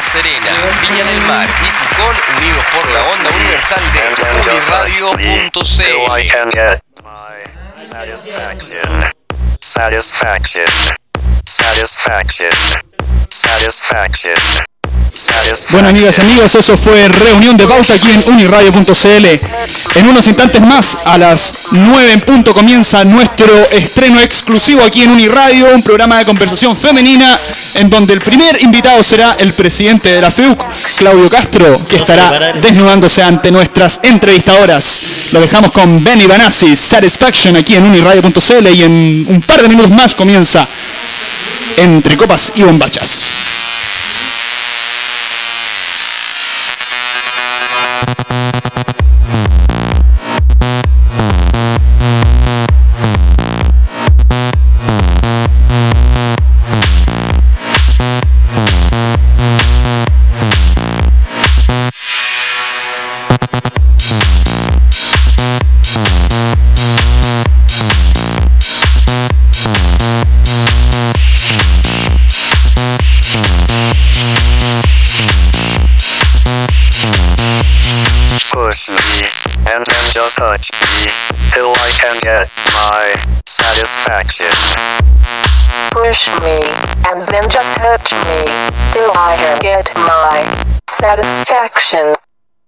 Serena, Viña del Mar y Pucón, unidos por la onda universal de uniradio.cl. Bueno, amigas y amigos, eso fue Reunión de Pauta aquí en uniradio.cl. En unos instantes más, a las 9 en punto, comienza nuestro estreno exclusivo aquí en Uniradio, un programa de conversación femenina en donde el primer invitado será el presidente de la FEUC, Claudio Castro, que estará desnudándose ante nuestras entrevistadoras. Lo dejamos con Benny Banassi, Satisfaction, aquí en uniradio.cl, y en un par de minutos más comienza Entre Copas y Bombachas. Push me, and then just touch me, till I can get my satisfaction. Push me, and then just touch me, till I can get my satisfaction.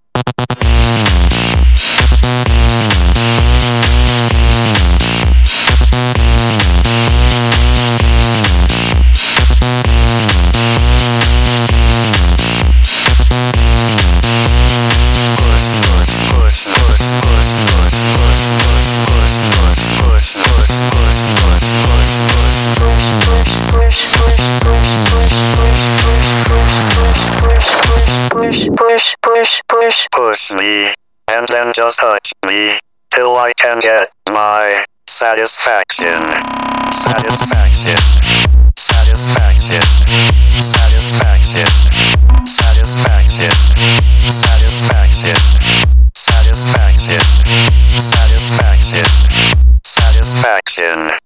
Push me, and then just touch me, till I can get my satisfaction. Satisfaction. Satisfaction. Satisfaction. Satisfaction. Satisfaction. Satisfaction. Satisfaction. Satisfaction.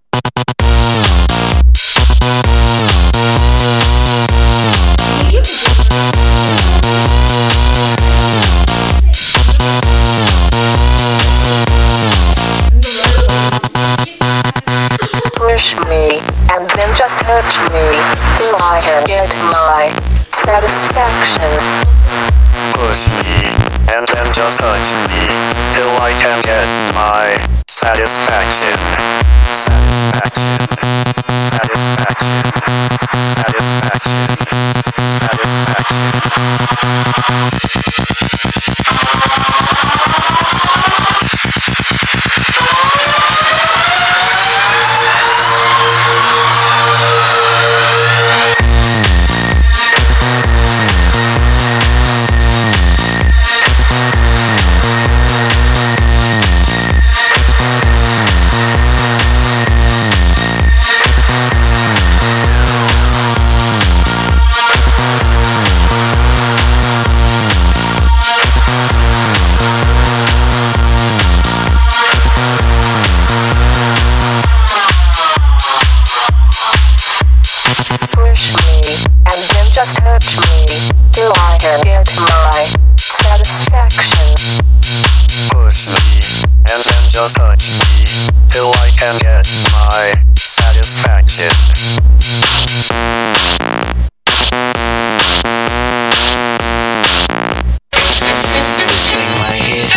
Push me, and then just touch me, till I can get my satisfaction. Push me, and then just touch me, till I can get my satisfaction. Satisfaction. Satisfaction. Satisfaction. Satisfaction. Just touch me, till I can get my satisfaction. Push me, and then just touch me, till I can get my satisfaction. This thing right here.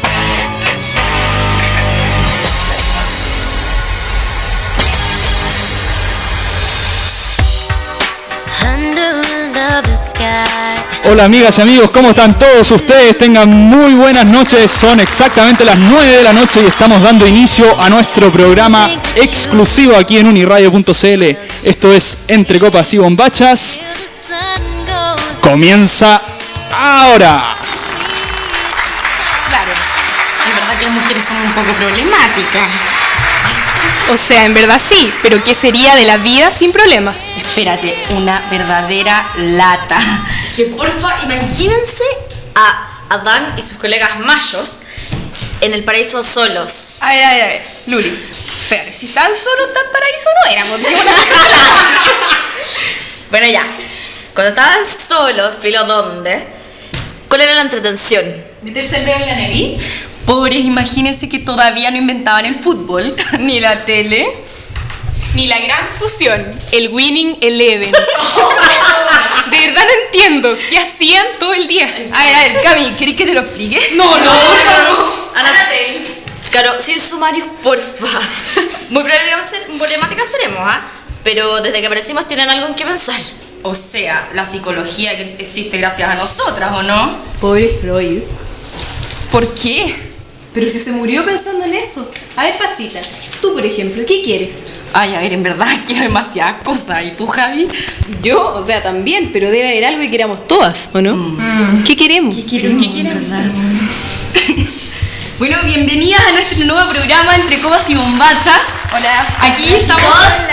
Hola amigas y amigos, ¿cómo están todos ustedes? Tengan muy buenas noches, son exactamente las 9 de la noche y estamos dando inicio a nuestro programa exclusivo aquí en uniradio.cl. Esto es Entre Copas y Bombachas. Comienza ahora. Claro, es verdad que las mujeres son un poco problemáticas. O sea, en verdad sí, pero ¿qué sería de la vida sin problemas? Espérate, una verdadera lata. Que porfa, imagínense a Adán y sus colegas mayos en el paraíso solos. A ver, Luli, espérate, si tan solo tan paraíso no éramos. Bueno, ya. cuando estaban solos, filo dónde, ¿cuál era la entretención? ¿Meterse el dedo en la nariz? Pobres, imagínense que todavía no inventaban el fútbol. Ni la tele. Ni la gran fusión, el Winning Eleven. De verdad no entiendo qué hacían todo el día. A ver, Cami, ¿querés que te lo explique? No, por favor. Claro, sin sumarios, porfa. Muy problemáticas seremos, ¿ah? Pero desde que aparecimos tienen algo en qué pensar. O sea, la psicología que existe gracias a nosotras, ¿o no? Pobre Freud. ¿Por qué? Pero si se murió pensando en eso. A ver, Pasita, tú por ejemplo, ¿qué quieres? Ay, a ver, en verdad quiero demasiadas cosas. ¿Y tú, Javi? Yo, o sea, también, pero debe haber algo que queramos todas, ¿o no? ¿Qué queremos? ¿Qué queremos? Bueno, bienvenidas a nuestro nuevo programa Entre Copas y Bombachas. Hola. Aquí estamos.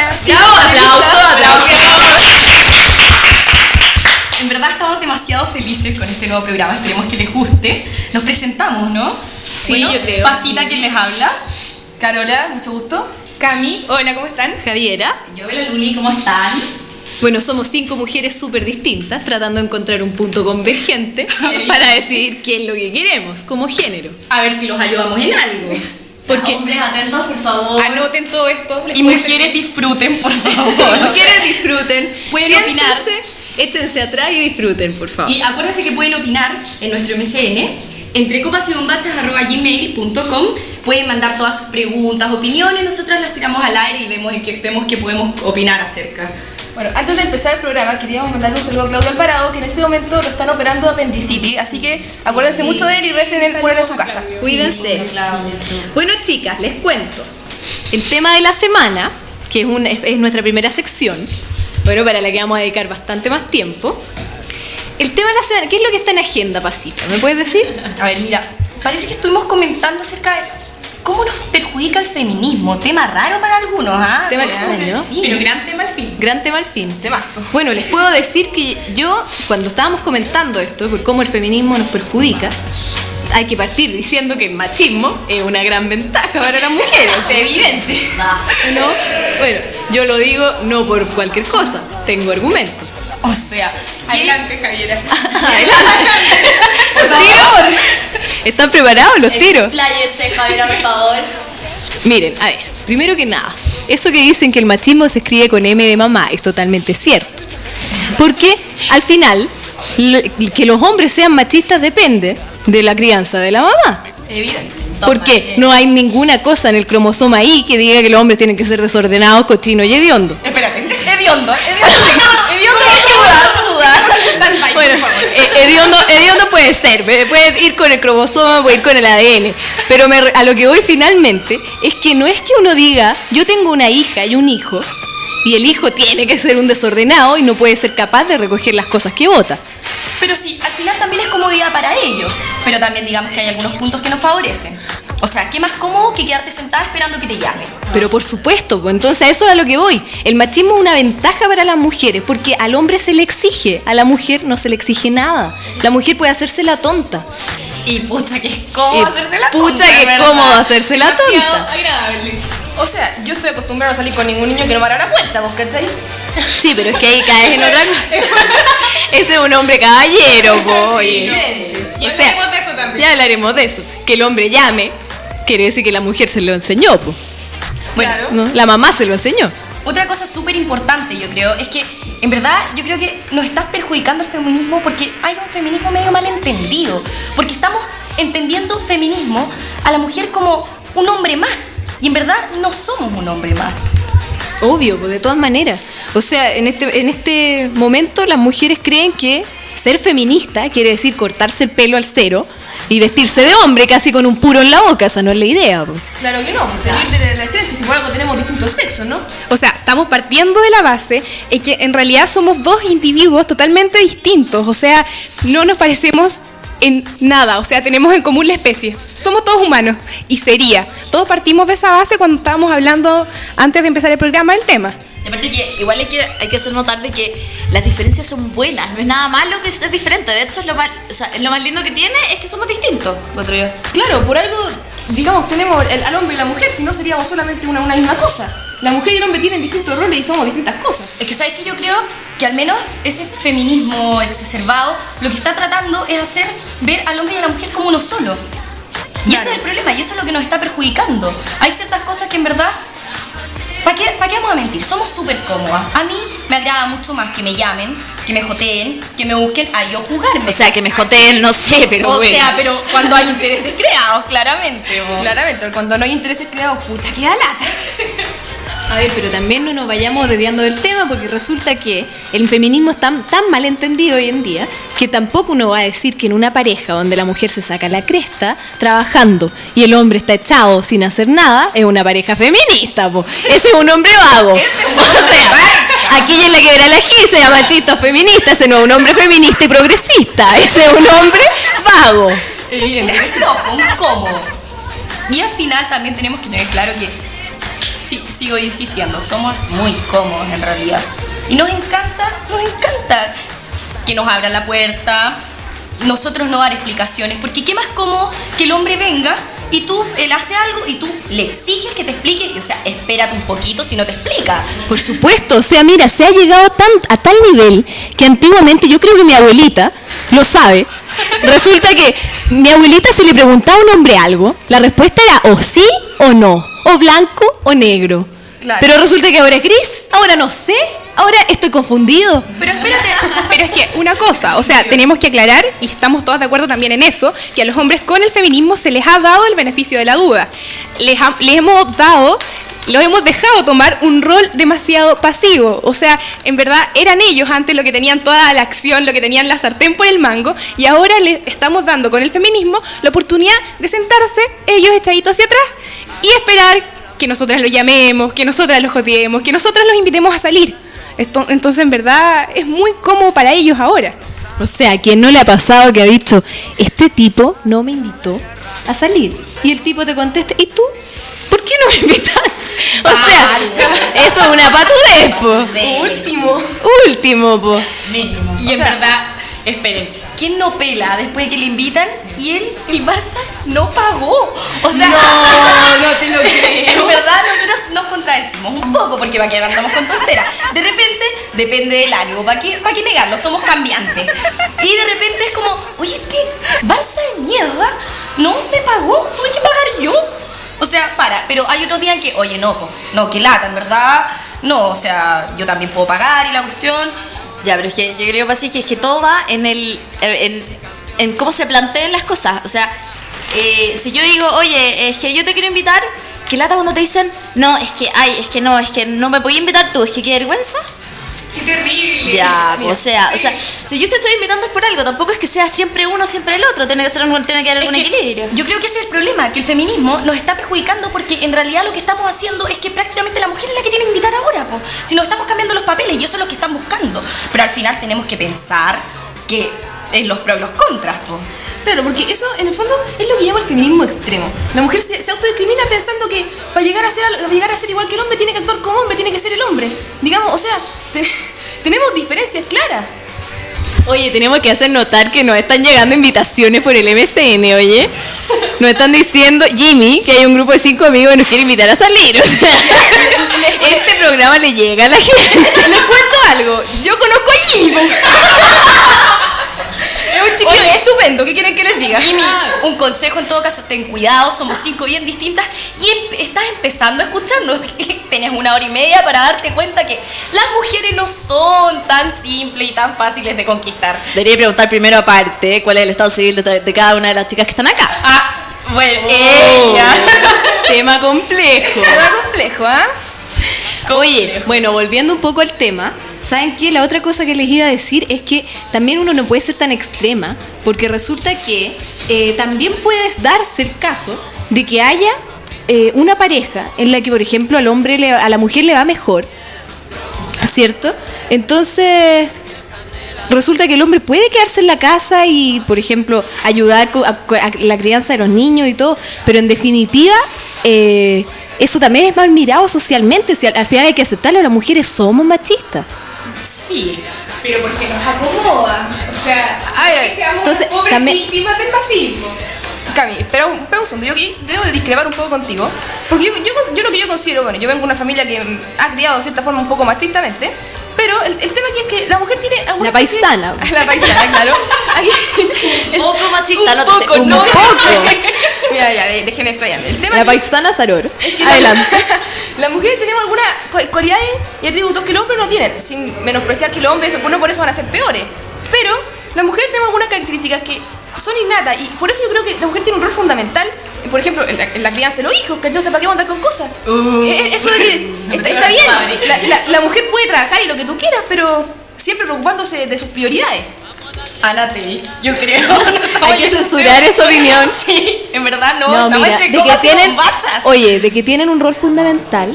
En verdad estamos demasiado felices con este nuevo programa. Esperemos que les guste. Nos presentamos, ¿no? Sí, yo creo. Pasita, ¿quién les habla? Carola, mucho gusto. Cami, hola, ¿cómo están? Javiera. Yo, la Luli, ¿cómo están? Bueno, somos 5 mujeres súper distintas tratando de encontrar un punto convergente para decidir qué es lo que queremos como género. A ver si los ayudamos en algo. Porque Hombres, atentos, por favor. Anoten todo esto. Y mujeres disfruten, por favor. mujeres disfruten, Pueden opinar. Échense atrás y disfruten, por favor. Y acuérdense que pueden opinar en nuestro MSN, entrecopasybombachas@gmail.com. Pueden mandar todas sus preguntas, opiniones, nosotras las tiramos al aire y vemos que podemos opinar acerca. Bueno, antes de empezar el programa queríamos mandarle un saludo a Claudio Alvarado, que en este momento lo están operando de apendicitis, así que acuérdense mucho de él y recen el fuera de su casa. Cuídense. Bueno, chicas, les cuento. El tema de la semana, que es nuestra primera sección, bueno, para la que vamos a dedicar bastante más tiempo. El tema de la semana, ¿qué es lo que está en agenda, Pasita? ¿Me puedes decir? A ver, mira, parece que estuvimos comentando acerca de cómo nos perjudica el feminismo. Tema raro para algunos, ¿ah? Tema extraño. Sí. Pero gran tema al fin. Gran tema al fin. Temazo. Bueno, les puedo decir que yo, cuando estábamos comentando esto, por cómo el feminismo nos perjudica, hay que partir diciendo que el machismo es una gran ventaja para las mujeres. Evidente. ¿No? Bueno, yo lo digo no por cualquier cosa, tengo argumentos. O sea, Adelante, Javiera. ¡Los tiros! ¿Están preparados los tiros? Expláyese, Javiera, por favor. Miren, a ver, primero que nada, eso que dicen que el machismo se escribe con M de mamá es totalmente cierto. Porque al final, que los hombres sean machistas depende de la crianza de la mamá. Evidente. Porque no hay ninguna cosa en el cromosoma Y que diga que los hombres tienen que ser desordenados, cochinos y hediondos. espérate, hediondo. Bueno, hediondo puede ser, puede ir con el cromosoma, puede ir con el ADN, pero a lo que voy finalmente es que no es que uno diga, yo tengo una hija y un hijo, y el hijo tiene que ser un desordenado y no puede ser capaz de recoger las cosas que bota. Pero sí, al final también es comodidad para ellos. Pero también digamos que hay algunos puntos que nos favorecen. O sea, ¿qué más cómodo que quedarte sentada esperando que te llamen? Pero por supuesto, pues entonces a eso es a lo que voy. El machismo es una ventaja para las mujeres, porque al hombre se le exige, a la mujer no se le exige nada. La mujer puede hacerse la tonta. Y pucha que es cómodo hacerse la tonta. Pucha que es ¿verdad? cómodo hacerse la Demasiado tonta. agradable. O sea, yo estoy acostumbrado a salir con ningún niño que no me abra la puerta, ¿vos cachai? Sí, pero es que ahí caes en otra cosa. Ese es un hombre caballero, po, oye. Y O sea, hablaremos de eso también. ya hablaremos de eso. Que el hombre llame, quiere decir que la mujer se lo enseñó, po. Bueno, ¿No? La mamá se lo enseñó. otra cosa súper importante, yo creo, es que en verdad yo creo que nos estás perjudicando el feminismo porque hay un feminismo medio malentendido. Porque estamos entendiendo feminismo a la mujer como un hombre más. Y en verdad no somos un hombre más. Obvio, pues de todas maneras. O sea, en este momento las mujeres creen que ser feminista quiere decir cortarse el pelo al cero y vestirse de hombre casi con un puro en la boca. Esa no es la idea, pues. Claro que no, pues salir de la esencia, si por algo tenemos distintos sexos, ¿no? O sea, estamos partiendo de la base en que en realidad somos dos individuos totalmente distintos. O sea, no nos parecemos en nada. O sea, tenemos en común la especie. Somos todos humanos. Y todos partimos de esa base cuando estábamos hablando antes de empezar el programa del tema. Y aparte que igual hay que hacer notar de que las diferencias son buenas, no es nada malo que seas diferente, de hecho es lo más lindo que tiene es que somos distintos, otro yo. Claro, por algo, digamos, tenemos al hombre y la mujer, si no seríamos solamente una misma cosa. La mujer y el hombre tienen distintos roles y somos distintas cosas. Es que sabes que yo creo que al menos ese feminismo exacerbado lo que está tratando es hacer ver al hombre y a la mujer como uno solo. Y ese es el problema, y eso es lo que nos está perjudicando. Hay ciertas cosas que en verdad, ¿para qué vamos a mentir? Somos súper cómodas. A mí me agrada mucho más que me llamen, que me joteen, que me busquen a yo jugarme. O sea, que me joteen, no sé, pero bueno. O sea, pero cuando hay intereses creados, claramente. Claramente, cuando no hay intereses creados, puta, queda lata. A ver, pero también no nos vayamos desviando del tema, porque resulta que el feminismo es tan mal entendido hoy en día que tampoco uno va a decir que en una pareja donde la mujer se saca la cresta trabajando y el hombre está echado sin hacer nada, es una pareja feminista, po. Ese es un hombre vago. O sea, aquella es la que verá la Gil, será machista o feminista, ese no es un hombre feminista y progresista, ese es un hombre vago. Es flojo, un cómodo. Y al final también tenemos que tener claro que sigo insistiendo, somos muy cómodos en realidad. Y nos encanta que nos abran la puerta, nosotros no dar explicaciones, porque qué más cómodo que el hombre venga y él hace algo y tú le exiges que te explique, y, o sea, espérate un poquito si no te explica. Por supuesto, o sea, mira, se ha llegado a tal nivel que antiguamente, yo creo que mi abuelita lo sabe, resulta que mi abuelita, si le preguntaba a un hombre algo, la respuesta era o sí o no, o blanco o negro. Claro. Pero resulta que ahora es gris, ahora no sé, ahora estoy confundido. Pero espérate, pero es que una cosa, o sea, tenemos que aclarar, y estamos todas de acuerdo también en eso, que a los hombres con el feminismo se les ha dado el beneficio de la duda. Los hemos dejado tomar un rol demasiado pasivo. O sea, en verdad eran ellos antes los que tenían toda la acción, lo que tenían la sartén por el mango, y ahora les estamos dando con el feminismo la oportunidad de sentarse ellos echaditos hacia atrás y esperar que nosotras los llamemos, que nosotras los joteemos, que nosotras los invitemos a salir. Entonces, en verdad, es muy cómodo para ellos ahora. O sea, ¿a quién no le ha pasado que ha dicho, este tipo no me invitó a salir? Y el tipo te contesta, ¿y tú? ¿Por qué no me invitas? O sea, eso es una patudez, po. Último, po. Mínimo. Y en verdad, esperen, ¿quién no pela después de que le invitan y el Barça no pagó? O sea, no te lo creo. En verdad, nosotros nos contradecimos un poco porque para qué andamos con tonteras. De repente, depende del ánimo, ¿para qué negarlo? Somos cambiantes. Y de repente es como, oye, este Barça de mierda no me pagó, tuve que pagar yo. O sea, pero hay otros días que, oye, no, que lata, en verdad, no, o sea, yo también puedo pagar y la cuestión. Ya, pero es que yo creo que es que todo va en cómo se planteen las cosas. O sea, si yo digo, oye, es que yo te quiero invitar, ¿qué lata cuando te dicen, no, es que no me podía invitar tú, es que qué vergüenza? ¡Qué terrible! Ya, o sea, si yo te estoy invitando es por algo, tampoco es que sea siempre uno, siempre el otro, tiene que haber algún equilibrio. Yo creo que ese es el problema, que el feminismo nos está perjudicando porque en realidad lo que estamos haciendo es que prácticamente la mujer es la que tiene que invitar ahora, po. Si nos estamos cambiando los papeles y eso es lo que están buscando. Pero al final tenemos que pensar que en los pros y los contras, po. Claro, porque eso en el fondo es lo que llama el feminismo extremo. La mujer se autodiscrimina pensando que para llegar a ser igual que el hombre tiene que actuar como hombre, tiene que ser el hombre. Digamos, o sea, tenemos diferencias claras. Oye, tenemos que hacer notar que nos están llegando invitaciones por el MSN, oye. Nos están diciendo, Jimmy, que hay un grupo de 5 amigos que nos quiere invitar a salir. O sea, este programa le llega a la gente. Les cuento algo, yo conozco a Jimmy. Es un chico estupendo, ¿qué quieren que les diga? Jimmy, un consejo en todo caso, ten cuidado, somos 5 bien distintas y estás empezando a escucharnos. Tienes 1 hora y media para darte cuenta que las mujeres no son tan simples y tan fáciles de conquistar. Debería preguntar primero aparte cuál es el estado civil de cada una de las chicas que están acá. Bueno, Tema complejo. ¿Ah? Oye, bueno, volviendo un poco al tema, ¿saben qué? La otra cosa que les iba a decir es que también uno no puede ser tan extrema, porque resulta que también puede darse el caso de que haya una pareja en la que, por ejemplo, a la mujer le va mejor, ¿cierto? Entonces, resulta que el hombre puede quedarse en la casa y, por ejemplo, ayudar a la crianza de los niños y todo, pero en definitiva, eso también es mal mirado socialmente. Si al final hay que aceptarlo, las mujeres somos machistas. Sí, pero porque nos acomoda. O sea, que seamos entonces, pobres también, víctimas del machismo. Cami, espera un segundo, yo debo de discrepar un poco contigo, porque yo lo que yo considero, bueno, yo vengo de una familia que ha criado de cierta forma un poco machistamente, Pero el tema aquí es que la mujer tiene alguna La paisana. La paisana, claro. Aquí, Un poco machista, no te sé. Un poco. ya, déjenme explayar. El tema La aquí paisana Saror. es que Adelante. las mujeres tenemos algunas cualidades y atributos que los hombres no tienen, sin menospreciar que los hombres no por eso van a ser peores. Pero las mujeres tenemos algunas características que son innatas y por eso yo creo que la mujer tiene un rol fundamental. Por ejemplo, en la crianza de los hijos, que entonces ¿para qué vamos a andar con cosas? Eso de que está bien, la mujer puede trabajar y lo que tú quieras, pero siempre preocupándose de sus prioridades. Anate, yo creo. Hay que censurar esa opinión. Sí, en verdad no, No, estamos mira, entre de que copas y tienen, bombachas. oye, de que tienen un rol fundamental,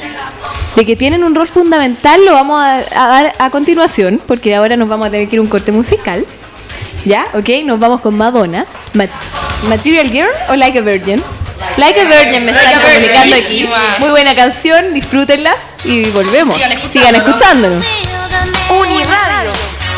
lo vamos a dar a continuación, porque ahora nos vamos a tener que ir a un corte musical. ¿Ya? ¿Ok? Nos vamos con Madonna. ¿Material Girl o Like a Virgin? Like a Virgin me están comunicando aquí. Muy buena canción, disfrútenla y volvemos. Sigan escuchándonos. Uniradio.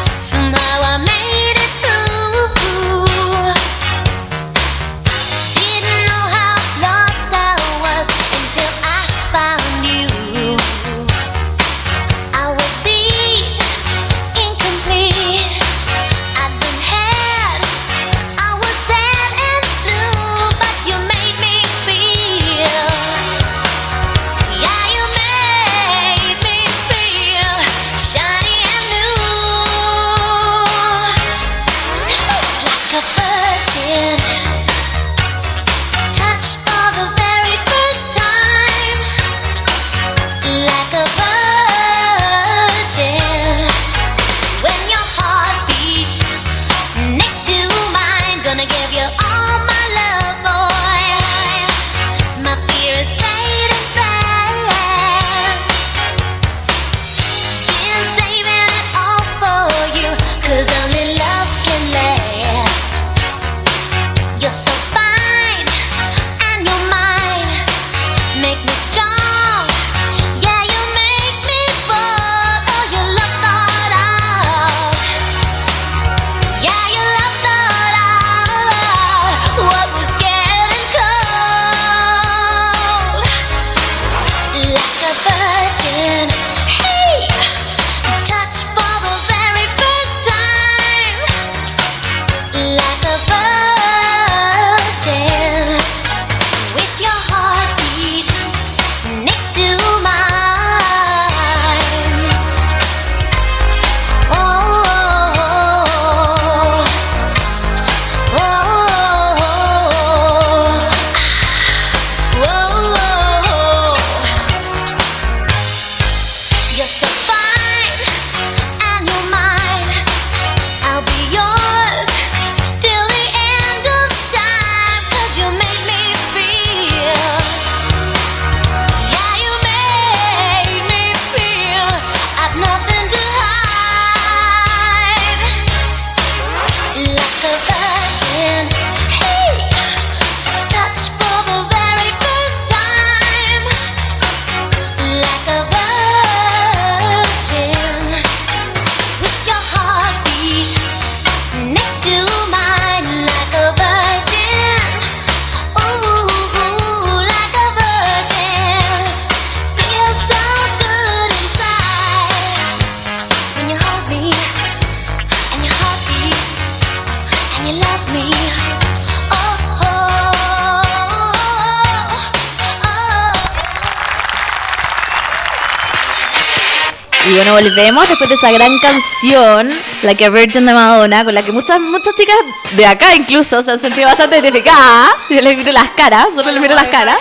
Y bueno, volvemos después de esa gran canción, Like a Virgin de Madonna, con la que muchas chicas de acá incluso se han sentido bastante identificadas. Yo les miro las caras, solo les miro las caras.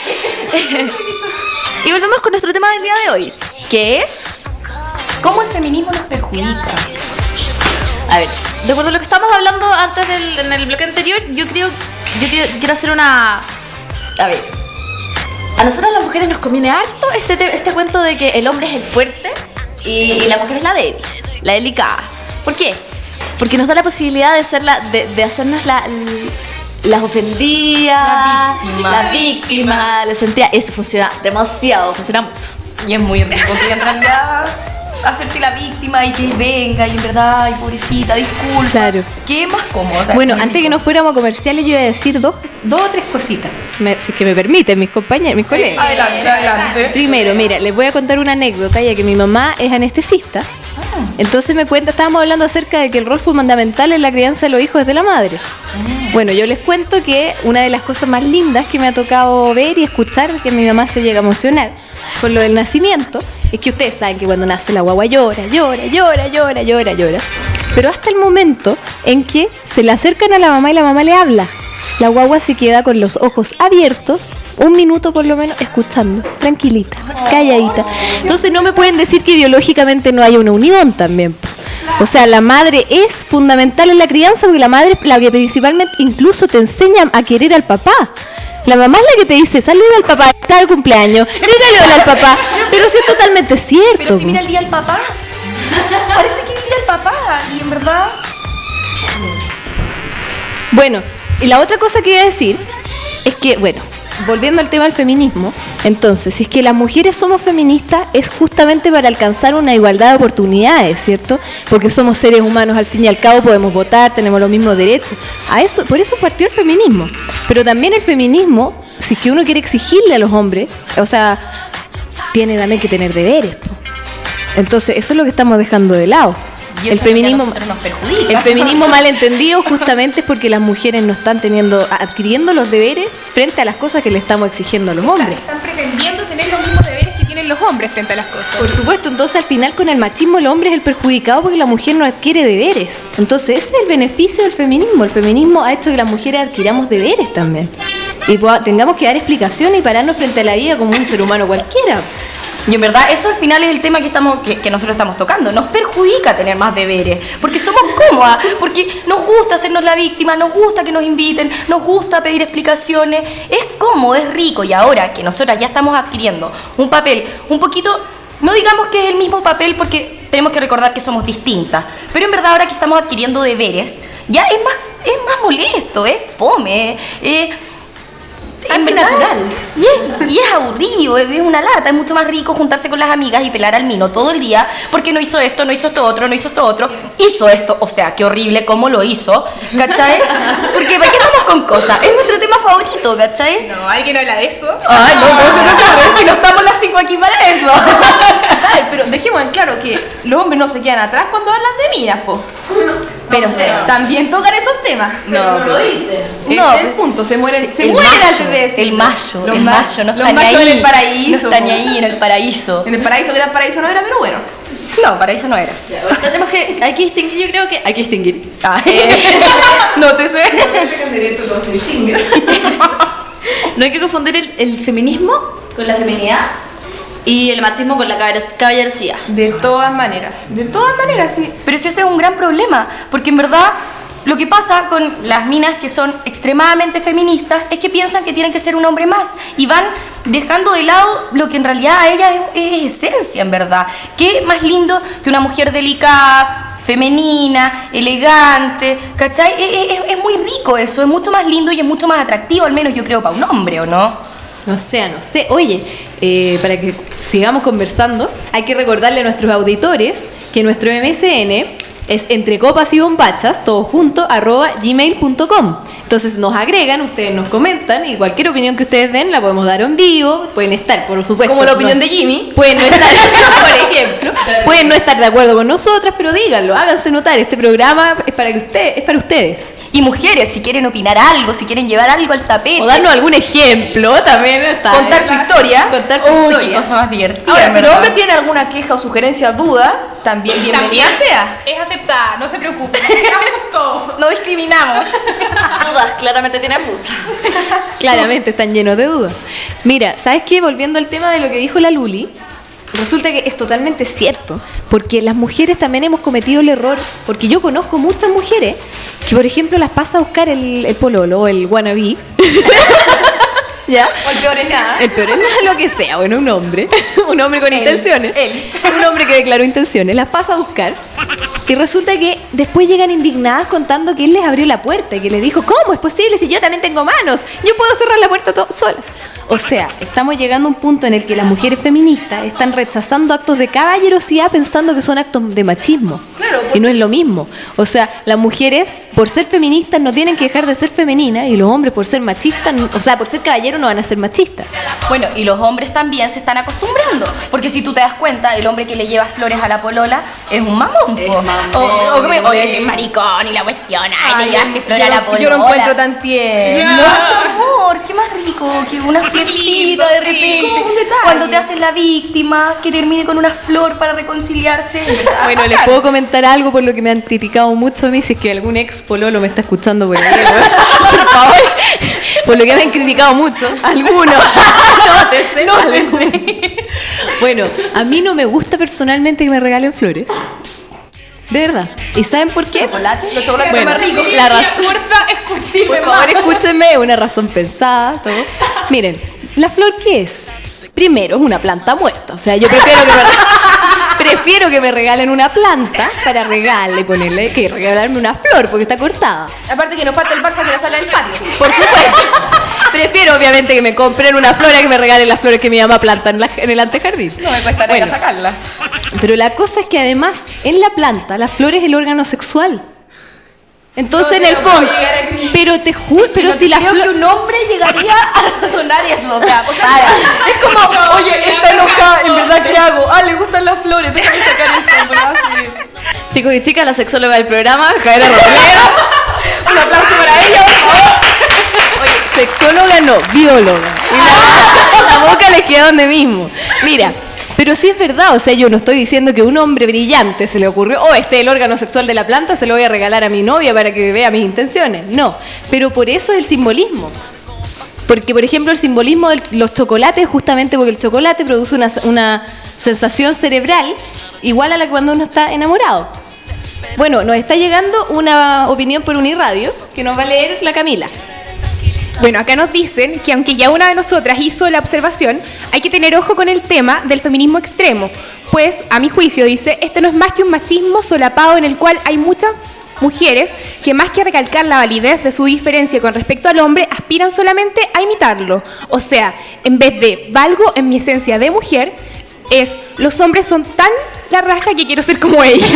Y volvemos con nuestro tema del día de hoy, que es... ¿Cómo el feminismo nos perjudica? A ver, de acuerdo a lo que estábamos hablando antes en el bloque anterior, yo quiero hacer una... A ver, a nosotras las mujeres nos conviene harto este cuento de que el hombre es el fuerte y la mujer es la débil, la delicada. ¿Por qué? Porque nos da la posibilidad de hacernos las ofendidas, la víctima, la sentida. Eso funciona demasiado, funciona mucho. Y es muy rico, que en realidad hacerte la víctima y que él venga y en verdad, ay pobrecita, disculpa. Claro. ¿Qué más cómodo? O sea, bueno, antes que nos fuéramos a comerciales, yo iba a decir dos o tres cositas. Si es que me permiten, mis compañeros, mis colegas. Adelante. Primero, mira, les voy a contar una anécdota, ya que mi mamá es anestesista. Entonces estábamos hablando acerca de que el rol fundamental en la crianza de los hijos es de la madre. Bueno, yo les cuento que una de las cosas más lindas que me ha tocado ver y escuchar, que mi mamá se llega a emocionar con lo del nacimiento, es que ustedes saben que cuando nace la guagua llora. Pero hasta el momento en que se le acercan a la mamá y la mamá le habla, la guagua se queda con los ojos abiertos, 1 minuto por lo menos, escuchando, tranquilita, calladita. Entonces no me pueden decir que biológicamente no haya una unión también. O sea, la madre es fundamental en la crianza porque la madre es la que principalmente incluso te enseña a querer al papá. La mamá es la que te dice, saluda al papá, está el cumpleaños, dígale hola al papá. Pero sí es totalmente cierto. Pero si mira el día del papá, parece que es el día del papá, y en verdad... Bueno, y la otra cosa que iba a decir es que, bueno, volviendo al tema del feminismo, entonces, si es que las mujeres somos feministas, es justamente para alcanzar una igualdad de oportunidades, ¿cierto? Porque somos seres humanos, al fin y al cabo podemos votar, tenemos los mismos derechos. Por eso partió el feminismo. Pero también el feminismo, si es que uno quiere exigirle a los hombres, o sea, tiene también que tener deberes, po. Entonces, eso es lo que estamos dejando de lado. El feminismo malentendido justamente es porque las mujeres no están adquiriendo los deberes frente a las cosas que le estamos exigiendo a los hombres. Están pretendiendo tener los mismos deberes que tienen los hombres frente a las cosas. Por supuesto, entonces al final con el machismo el hombre es el perjudicado porque la mujer no adquiere deberes. Entonces ese es el beneficio del feminismo. El feminismo ha hecho que las mujeres adquiramos deberes también. Y tengamos que dar explicaciones y pararnos frente a la vida como un ser humano cualquiera. Y en verdad eso al final es el tema que nosotros estamos tocando. Nos perjudica tener más deberes, porque somos cómodas, porque nos gusta hacernos la víctima, nos gusta que nos inviten, nos gusta pedir explicaciones. Es cómodo, es rico, y ahora que nosotras ya estamos adquiriendo un papel un poquito, no digamos que es el mismo papel porque tenemos que recordar que somos distintas, pero en verdad ahora que estamos adquiriendo deberes, ya es más molesto, es fome, en verdad, natural. Y es aburrido, es una lata. Es mucho más rico juntarse con las amigas y pelar al mino todo el día porque no hizo esto, no hizo esto otro, no hizo esto otro. Hizo esto, o sea, qué horrible cómo lo hizo, ¿cachai? Porque ¿para qué estamos con cosas? Es nuestro tema favorito, ¿cachai? No, ¿alguien habla de eso? Ay, no, si no estamos las 5 aquí para eso. Ay, pero dejemos en claro que los hombres no se quedan atrás cuando hablan de minas, po. Pero también tocan esos temas. No, lo dicen. No, es el punto, se mueren antes de decirlo. El macho no está ni ahí. en el paraíso. No está ni ahí en el paraíso. En el paraíso, que paraíso no era, pero bueno. No, paraíso no era. Tenemos que, hay que distinguir, yo creo que hay que distinguir. Nótese. No se distingue. No hay que confundir el feminismo con la feminidad y el machismo con la caballerosidad. De todas maneras, sí. Pero ese es un gran problema, porque en verdad lo que pasa con las minas que son extremadamente feministas es que piensan que tienen que ser un hombre más y van dejando de lado lo que en realidad a ellas es esencia, en verdad. ¿Qué más lindo que una mujer delicada, femenina, elegante? ¿Cachai? Es muy rico eso, es mucho más lindo y es mucho más atractivo, al menos yo creo, para un hombre, ¿o no? No sé. Oye, para que sigamos conversando, hay que recordarle a nuestros auditores que nuestro MSN es entre copas y bombachas, todo junto, @gmail.com. Entonces nos agregan, ustedes nos comentan y cualquier opinión que ustedes den la podemos dar en vivo. Pueden estar, por supuesto. Como la opinión de Jimmy. Pueden no estar, por ejemplo. Pueden no estar de acuerdo con nosotras, pero díganlo, háganse notar. Este programa es para ustedes. Y mujeres, si quieren opinar algo, si quieren llevar algo al tapete. O darnos algún ejemplo, también está. Contar su historia. Qué cosa más divertida. Ahora, si los hombres tienen alguna queja o sugerencia, duda, también bienvenida sea. Es aceptada, no se preocupen. No discriminamos. Dudas, claramente tienen muchas. Claramente están llenos de dudas. Mira, ¿sabes qué? Volviendo al tema de lo que dijo la Luli, resulta que es totalmente cierto, porque las mujeres también hemos cometido el error, porque yo conozco muchas mujeres que, por ejemplo, las pasa a buscar el pololo o el wannabe. ¿Ya? O el peor es nada. El peor es nada, lo que sea. Bueno, un hombre con intenciones. Un hombre que declaró intenciones. Las pasa a buscar. Y resulta que después llegan indignadas contando que él les abrió la puerta y que les dijo, ¿cómo es posible si yo también tengo manos? Yo puedo cerrar la puerta sola. O sea, estamos llegando a un punto en el que las mujeres feministas están rechazando actos de caballerosidad pensando que son actos de machismo. Claro, y no es lo mismo. O sea, las mujeres, por ser feministas, no tienen que dejar de ser femeninas, y los hombres, por ser machistas, o sea, por ser caballeros, no van a ser machistas. Bueno, y los hombres también se están acostumbrando. Porque si tú te das cuenta, el hombre que le lleva flores a la polola es un mamón. O que me oye, es maricón y la cuestión, ay, te llevaste flor a la polola. Yo lo encuentro tan tierno. No, amor, qué más rico que una florcita de repente. Como un detalle. Cuando te haces la víctima, que termine con una flor para reconciliarse. Bueno, les puedo comentar algo por lo que me han criticado mucho a mí, si es que algún ex pololo me está escuchando por ahí, ¿no? Por favor. Por lo que me han criticado mucho, algunos. No te sé. Bueno, a mí no me gusta personalmente que me regalen flores. De verdad. ¿Y saben por qué? ¿Chocolate? Los chocolates Bueno, son más ricos. la razón. Por favor, escúchenme, una razón pensada, todo. Miren, ¿la flor qué es? Primero, es una planta muerta. O sea, yo prefiero que me regalen una planta para regalarle, ponerle, que regalarme una flor, porque está cortada. Aparte que nos falta el Barça que la sala del patio. Por supuesto. Prefiero, obviamente, que me compren una flor a que me regalen las flores que mi mamá planta en el antejardín. No me cuesta nada sacarla. Pero la cosa es que además, en la planta, la flor es el órgano sexual. Entonces, en el fondo, pero te juro, pero si la Creo flor... que un hombre llegaría a razonar eso, o sea, es como, oye, está enojada, en verdad, ¿qué hago? Ah, le gustan las flores, déjame sacar esto, ¿verdad? Sí. Chicos y chicas, la sexóloga del programa, Javiera Robledo. Un aplauso para ella, por favor. Oye, sexóloga no, bióloga. Y la boca les queda donde mismo. Mira, pero sí es verdad, o sea, yo no estoy diciendo que un hombre brillante se le ocurrió, este es el órgano sexual de la planta, se lo voy a regalar a mi novia para que vea mis intenciones. No, pero por eso es el simbolismo. Porque, por ejemplo, el simbolismo de los chocolates, justamente porque el chocolate produce una sensación cerebral igual a la que cuando uno está enamorado. Bueno, nos está llegando una opinión por Uniradio que nos va a leer la Camila. Bueno, acá nos dicen que aunque ya una de nosotras hizo la observación, hay que tener ojo con el tema del feminismo extremo, pues, a mi juicio, dice, esto no es más que un machismo solapado en el cual hay muchas mujeres que más que recalcar la validez de su diferencia con respecto al hombre, aspiran solamente a imitarlo. O sea, en vez de valgo en mi esencia de mujer, es los hombres son tan la raja que quiero ser como ellos.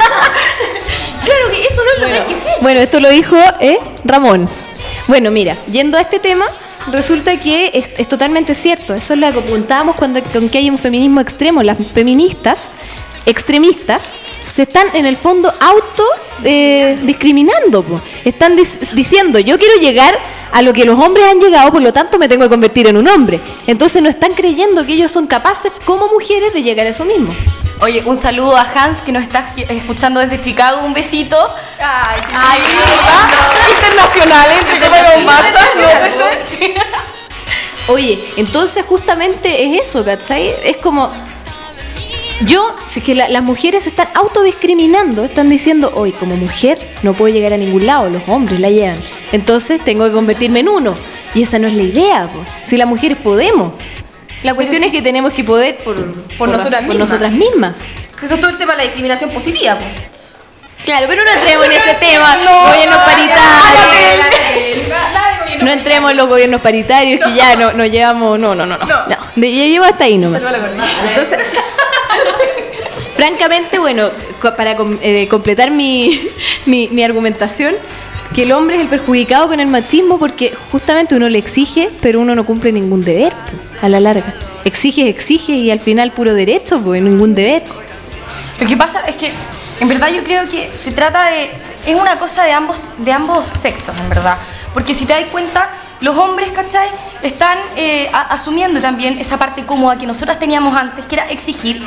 Claro que eso no es lo que hay que ser. Bueno, esto lo dijo Ramón. Bueno, mira, yendo a este tema, resulta que es totalmente cierto. Eso es lo que apuntábamos con que hay un feminismo extremo. Las feministas extremistas se están en el fondo discriminando. Están diciendo, yo quiero llegar a lo que los hombres han llegado, por lo tanto me tengo que convertir en un hombre. Entonces no están creyendo que ellos son capaces como mujeres de llegar a eso mismo. Oye, un saludo a Hans que nos está escuchando desde Chicago, un besito. Ay, Internacional, entre comillas, Oye, entonces justamente es eso, ¿cachai? Es como... si es que las mujeres se están autodiscriminando, están diciendo, hoy como mujer no puedo llegar a ningún lado, los hombres la llevan. Entonces tengo que convertirme en uno. Y esa no es la idea, po. Si las mujeres podemos. La cuestión es que tenemos que poder por nosotras mismas. Eso es todo el tema de la discriminación positiva, pues. Claro, pero no entremos en ese tema. Gobiernos paritarios. No entremos en los gobiernos paritarios que ya no llevamos. No. Ya llevo hasta ahí nomás. Entonces, francamente, bueno, para completar mi argumentación, que el hombre es el perjudicado con el machismo porque justamente uno le exige, pero uno no cumple ningún deber, pues, a la larga. Exige y al final puro derecho, pues ningún deber. Lo que pasa es que, en verdad, yo creo que se trata de... Es una cosa de ambos sexos, en verdad. Porque si te das cuenta, los hombres, ¿cachai? Están asumiendo también esa parte cómoda que nosotras teníamos antes, que era exigir.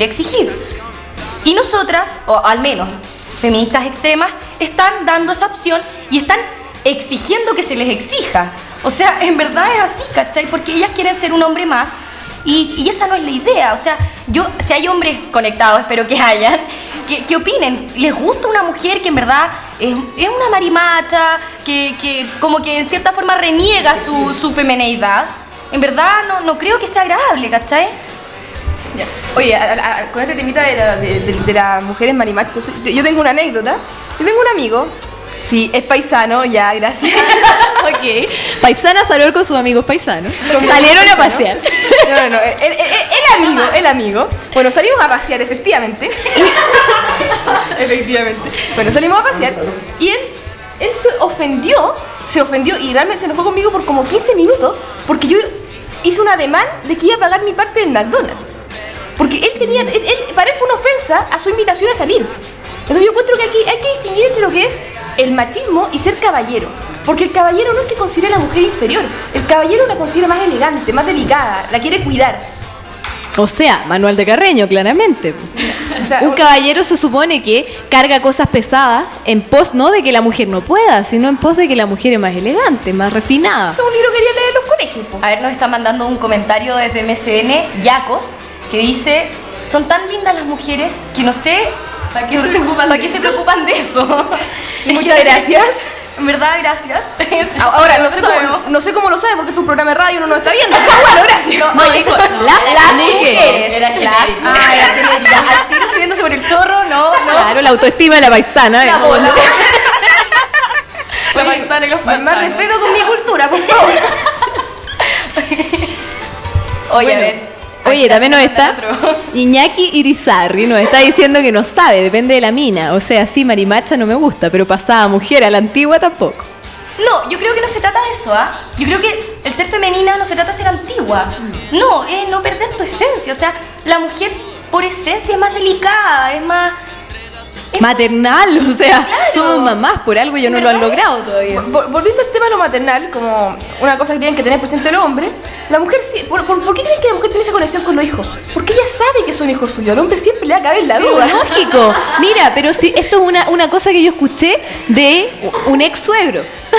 Y nosotras, o al menos feministas extremas, están dando esa opción y están exigiendo que se les exija. O sea, en verdad es así, ¿cachai? Porque ellas quieren ser un hombre más y esa no es la idea. O sea, si hay hombres conectados, espero que hayan, que opinen. ¿Les gusta una mujer que en verdad es una marimacha, que como que en cierta forma reniega su femineidad? En verdad no creo que sea agradable, ¿cachai? Ya. Oye, con este temita de las mujeres marimachos, yo tengo una anécdota. Yo tengo un amigo, sí, es paisano, ya, gracias. Ok. Paisana salió con sus amigos paisanos. Salieron a pasear. No, el amigo. Bueno, salimos a pasear, efectivamente. Bueno, salimos a pasear y él se ofendió y realmente se enojó conmigo por como 15 minutos porque yo hice un ademán de que iba a pagar mi parte del McDonald's. Porque para él fue una ofensa a su invitación a salir. Entonces yo encuentro que aquí hay que distinguir entre lo que es el machismo y ser caballero. Porque el caballero no es que considere a la mujer inferior. El caballero la considera más elegante, más delicada, la quiere cuidar. O sea, Manuel de Carreño, claramente. O sea, un caballero se supone que carga cosas pesadas en pos no de que la mujer no pueda, sino en pos de que la mujer es más elegante, más refinada. Ese es un libro que quería leer en los colegios. A ver, nos está mandando un comentario desde MSN, Yacos, que dice: son tan lindas las mujeres que no sé ¿para qué se preocupan de eso? Muchas gracias. En verdad, gracias. Ahora, no sé cómo lo sabe porque tu programa de radio no nos está viendo. Pero bueno, gracias. No, dijo, las mujeres. Era al tiro subiéndose por el chorro, no. Claro, la autoestima de la paisana. La paisana y los paisanos. Más respeto con mi cultura, por favor. Oye, a ver. Oye, también nos está Iñaki Irizarry, nos está diciendo que no sabe, depende de la mina. O sea, sí, marimacha no me gusta, pero pasada mujer a la antigua tampoco. No, yo creo que no se trata de eso, ¿ah? Yo creo que el ser femenina no se trata de ser antigua. No, es no perder tu esencia. O sea, la mujer por esencia es más delicada, es más... maternal, o sea, claro. Somos mamás, por algo yo no lo han logrado todavía. Volviendo al tema de lo maternal, como una cosa que tienen que tener presente el hombre, la mujer, ¿por qué creen que la mujer tiene esa conexión con los hijos? Porque ella sabe que son hijos suyos, al hombre siempre le va a caber la duda. Lógico, mira, pero si esto es una cosa que yo escuché de un ex suegro.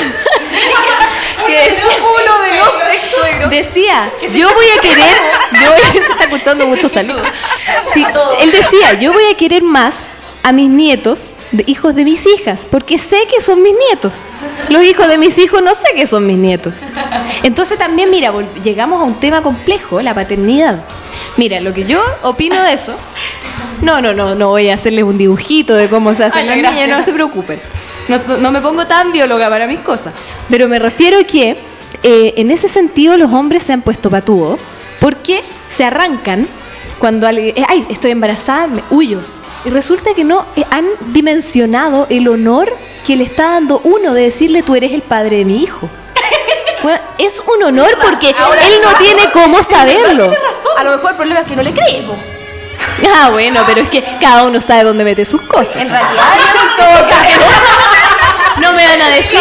Que uno de los ex suegros decía, yo voy a querer, se está escuchando mucho saludos. Sí, él decía, yo voy a querer más a mis nietos, hijos de mis hijas, porque sé que son mis nietos. Los hijos de mis hijos no sé que son mis nietos. Entonces también, mira, llegamos a un tema complejo, la paternidad. Mira, lo que yo opino de eso, no voy a hacerles un dibujito de cómo se hacen las niñas, no se preocupen. No me pongo tan bióloga para mis cosas. Pero me refiero a que en ese sentido los hombres se han puesto patúos porque se arrancan cuando alguien, estoy embarazada, me huyo. Y resulta que no han dimensionado el honor que le está dando uno de decirle tú eres el padre de mi hijo. Bueno, es un honor porque él no tiene cómo saberlo. A lo mejor el problema es que no le cree, po. Ah, bueno, pero es que cada uno sabe dónde mete sus cosas. En realidad, en todo caso. No me van a decir.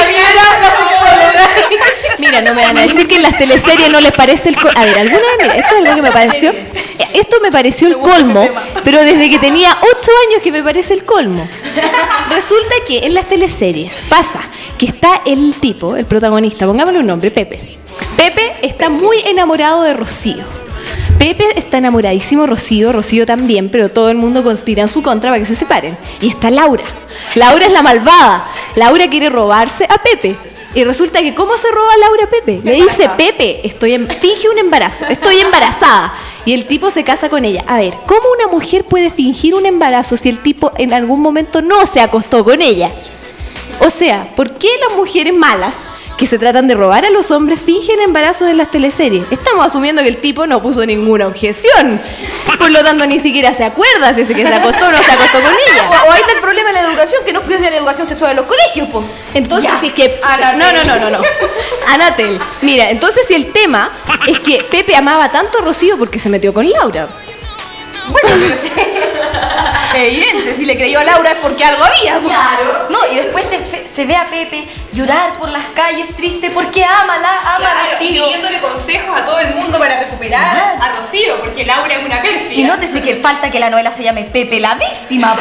Mira, no me van a decir que en las teleseries no les parece el colmo. A ver, alguna vez, mira, esto es algo que me pareció. Esto me pareció el colmo, pero desde que tenía 8 años que me parece el colmo. Resulta que en las teleseries pasa que está el tipo, el protagonista, pongámosle un nombre, Pepe. Pepe está muy enamorado de Rocío. Pepe está enamoradísimo de Rocío, Rocío también, pero todo el mundo conspira en su contra para que se separen. Y está Laura. Laura es la malvada. Laura quiere robarse a Pepe. Y resulta que ¿cómo se roba Laura a Pepe? Le dice, Pepe, finge un embarazo, estoy embarazada. Y el tipo se casa con ella. A ver, ¿cómo una mujer puede fingir un embarazo si el tipo en algún momento no se acostó con ella? O sea, ¿por qué las mujeres malas que se tratan de robar a los hombres fingen embarazos en las teleseries? Estamos asumiendo que el tipo no puso ninguna objeción. Por lo tanto, ni siquiera se acuerda si es que se acostó o no se acostó con ella. O ahí está el problema de la educación, que no puede ser la educación sexual en los colegios, po. Entonces, si es que... No. Anatel. Mira, entonces si el tema es que Pepe amaba tanto a Rocío porque se metió con Laura. Bueno, pero sí. Evidente, si le creyó a Laura es porque algo había. Claro. No, y después se ve a Pepe llorar por las calles triste porque ama a Rocío. Pidiéndole consejos a todo el mundo para recuperar a Rocío, porque Laura es una pérfida. Y nótese que falta que la novela se llame Pepe la víctima.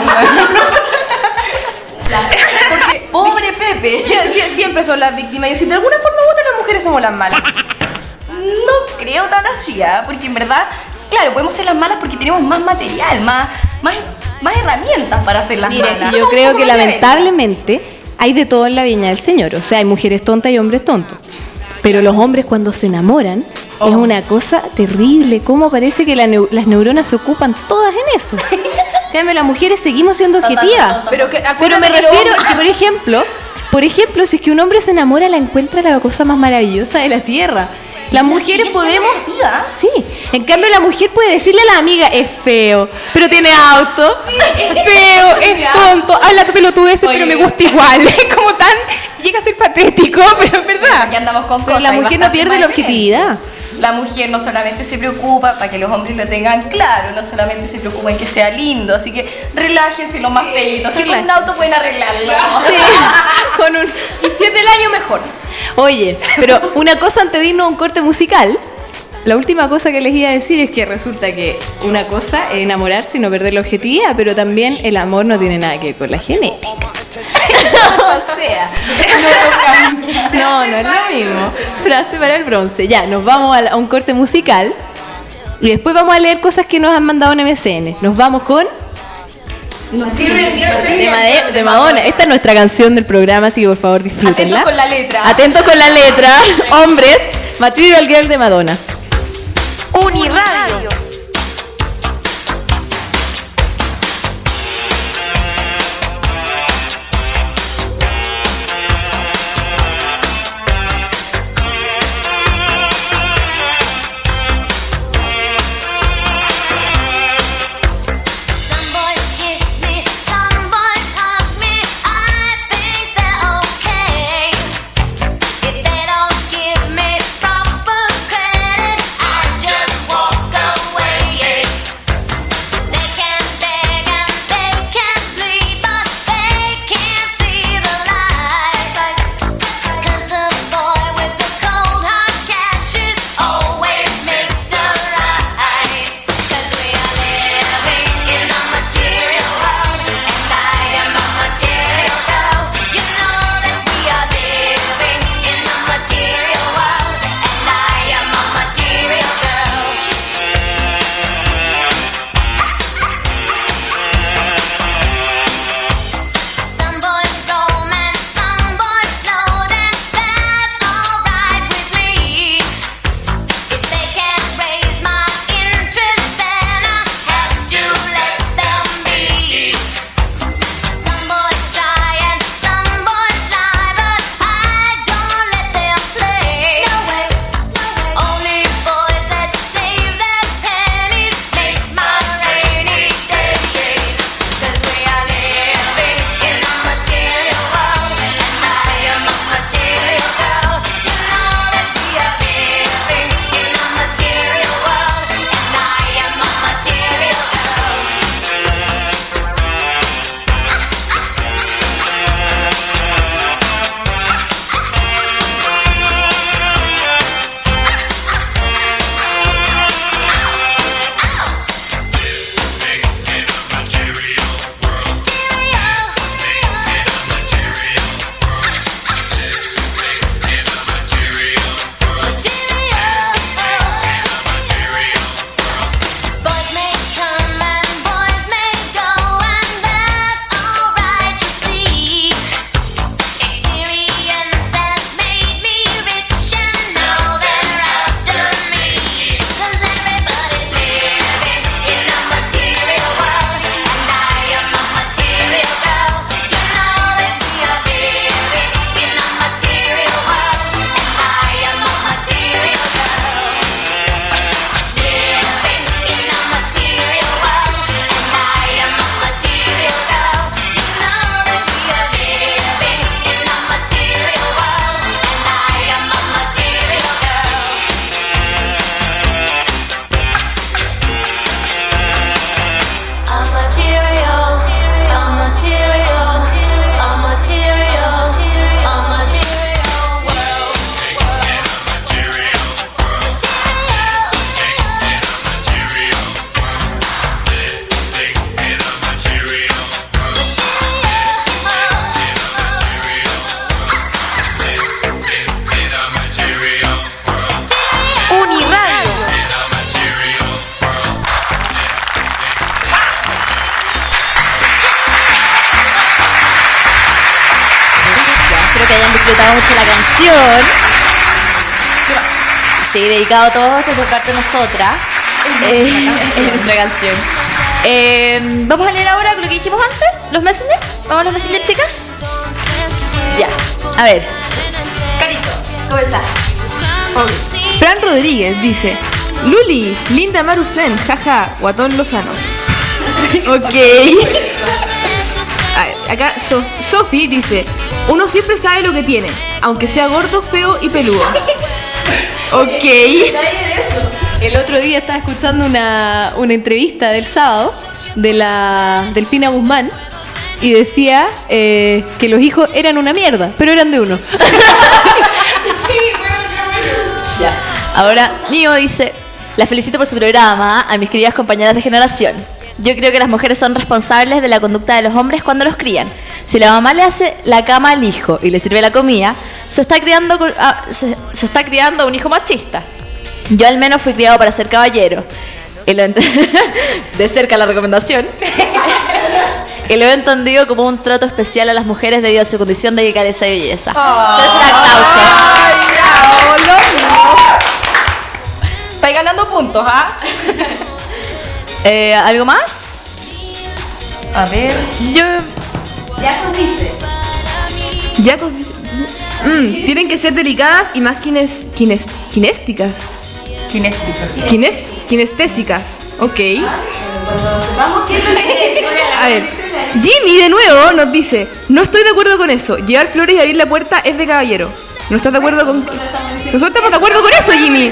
Porque pobre Pepe. Siempre son las víctimas. Y si de alguna forma votan, las mujeres somos las malas. No creo tan así, porque en verdad, claro, podemos ser las malas porque tenemos más material, más herramientas para ser las malas. Yo creo que lamentablemente hay de todo en la viña del Señor. O sea, hay mujeres tontas y hombres tontos. Pero los hombres cuando se enamoran es una cosa terrible. Cómo parece que las neuronas se ocupan todas en eso. Las mujeres seguimos siendo objetivas. Pero me refiero que, por ejemplo, si es que un hombre se enamora, la encuentra la cosa más maravillosa de la tierra. Las mujeres podemos... Sí. En cambio, la mujer puede decirle a la amiga, es feo, pero tiene auto. Es feo, es tonto. Habla pelotudeces, pero me gusta igual. Es como tan... Llega a ser patético, pero es verdad. Aquí andamos con pero cosas. la mujer no pierde la objetividad. la mujer no solamente se preocupa, para que los hombres lo tengan claro, no solamente se preocupa en que sea lindo, así que relájense lo más bellitos, que con un auto pueden arreglarlo. Sí, con un... Y si es del año, mejor. Oye, pero una cosa antes de irnos a un corte musical. La última cosa que les iba a decir es que resulta que una cosa es enamorarse y no perder la objetividad, pero también el amor no tiene nada que ver con la genética. O sea, no es lo mismo. Frase para el bronce. Ya, nos vamos a un corte musical y después vamos a leer cosas que nos han mandado en MSN. Nos vamos con... de Madonna. Esta es nuestra canción del programa, así que por favor disfrútenla. Atentos con la letra. Atentos con la letra. Hombres, Material Girl de Madonna. Uniradio. que hayan disfrutado mucho la canción. ¿Qué pasa? Sí, dedicado a todos desde parte de nosotras. Es nuestra canción. Vamos a leer ahora lo que dijimos antes, los Messenger. Vamos a los Messenger, chicas. Ya, a ver. Carito, comenzar. Fran Rodríguez dice: Luli, linda Maru Flen, jaja, Guatón Lozano. Ok. A ver, acá Sofi dice: uno siempre sabe lo que tiene, aunque sea gordo, feo y peludo. Ok. El otro día estaba escuchando una entrevista del sábado de la Delfina Guzmán y decía que los hijos eran una mierda, pero eran de uno. Ya. Ahora, Nio dice: la felicito por su programa a mis queridas compañeras de generación. Yo creo que las mujeres son responsables de la conducta de los hombres cuando los crían. Si la mamá le hace la cama al hijo y le sirve la comida, se está criando un hijo machista. Yo al menos fui criado para ser caballero. De cerca la recomendación. Y lo he entendido como un trato especial a las mujeres debido a su condición de delicadeza y belleza. Eso es un aplauso. Estáis ganando puntos, ¿ah? ¿Algo más? A ver. Jacos dice. Tienen que ser delicadas y más kinestésicas. Kinestésicas. Ok. A ver. Jimmy de nuevo nos dice: no estoy de acuerdo con eso. Llevar flores y abrir la puerta es de caballero. ¿No estás de acuerdo con? Nosotros estamos de acuerdo con eso, Jimmy.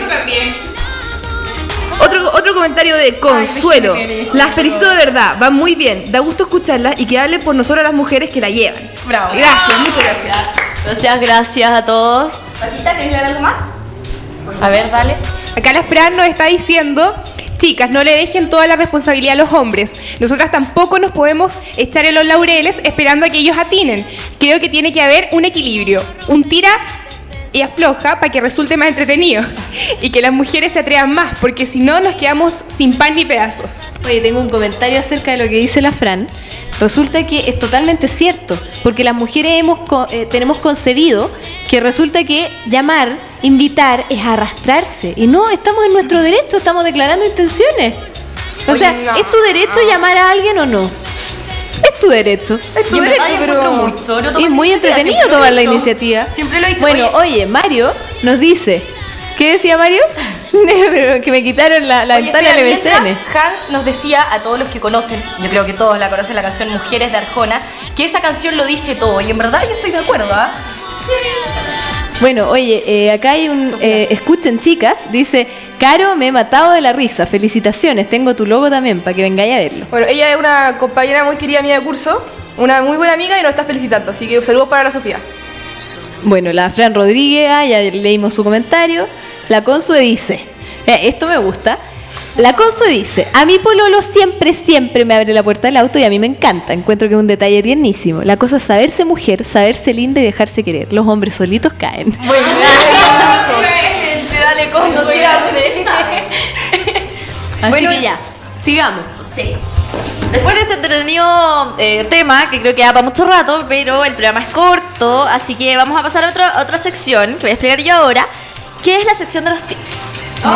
Otro comentario de Consuelo. Las felicito de verdad, van muy bien. Da gusto escucharlas y que hablen por nosotros las mujeres que la llevan. Bravo. Gracias, muchas gracias. Gracias a todos. Pasita, ¿quieres leer algo más? A ver, dale. Acá la Fran nos está diciendo: chicas, no le dejen toda la responsabilidad a los hombres. Nosotras tampoco nos podemos echar en los laureles esperando a que ellos atinen. Creo que tiene que haber un equilibrio, un tira y afloja para que resulte más entretenido y que las mujeres se atrevan más, porque si no nos quedamos sin pan ni pedazos. Oye, tengo un comentario acerca de lo que dice la Fran. Resulta que es totalmente cierto, porque las mujeres tenemos concebido que resulta que llamar, invitar es arrastrarse, y no, estamos en nuestro derecho, estamos declarando intenciones. O sea, ¿es tu derecho llamar a alguien o no? Es tu derecho, pero es muy entretenido tomar la iniciativa. Siempre lo he dicho. Bueno, oye, Mario nos dice, ¿qué decía Mario? Pero que me quitaron la ventana del BCN. Hans nos decía a todos los que conocen, yo creo que todos la conocen, la canción Mujeres de Arjona, que esa canción lo dice todo, y en verdad yo estoy de acuerdo, ¿ah? Bueno, oye, acá hay un... escuchen, chicas, dice: Caro, me he matado de la risa, felicitaciones, tengo tu logo también, para que vengáis a verlo. Bueno, ella es una compañera muy querida mía de curso, una muy buena amiga y nos está felicitando, así que saludos para la Sofía. Bueno, la Fran Rodríguez, ya leímos su comentario. La Consu dice, esto me gusta. La Consu dice: a mi pololo siempre me abre la puerta del auto y a mí me encanta. Encuentro que es un detalle tiernísimo. La cosa es saberse mujer, saberse linda y dejarse querer. Los hombres solitos caen. Bueno, dale, Consu, Así bueno, que ya, sigamos. Sí. Después de este entretenido tema, que creo que da para mucho rato, pero el programa es corto, así que vamos a pasar a otra sección que voy a explicar yo ahora, que es la sección de los tips.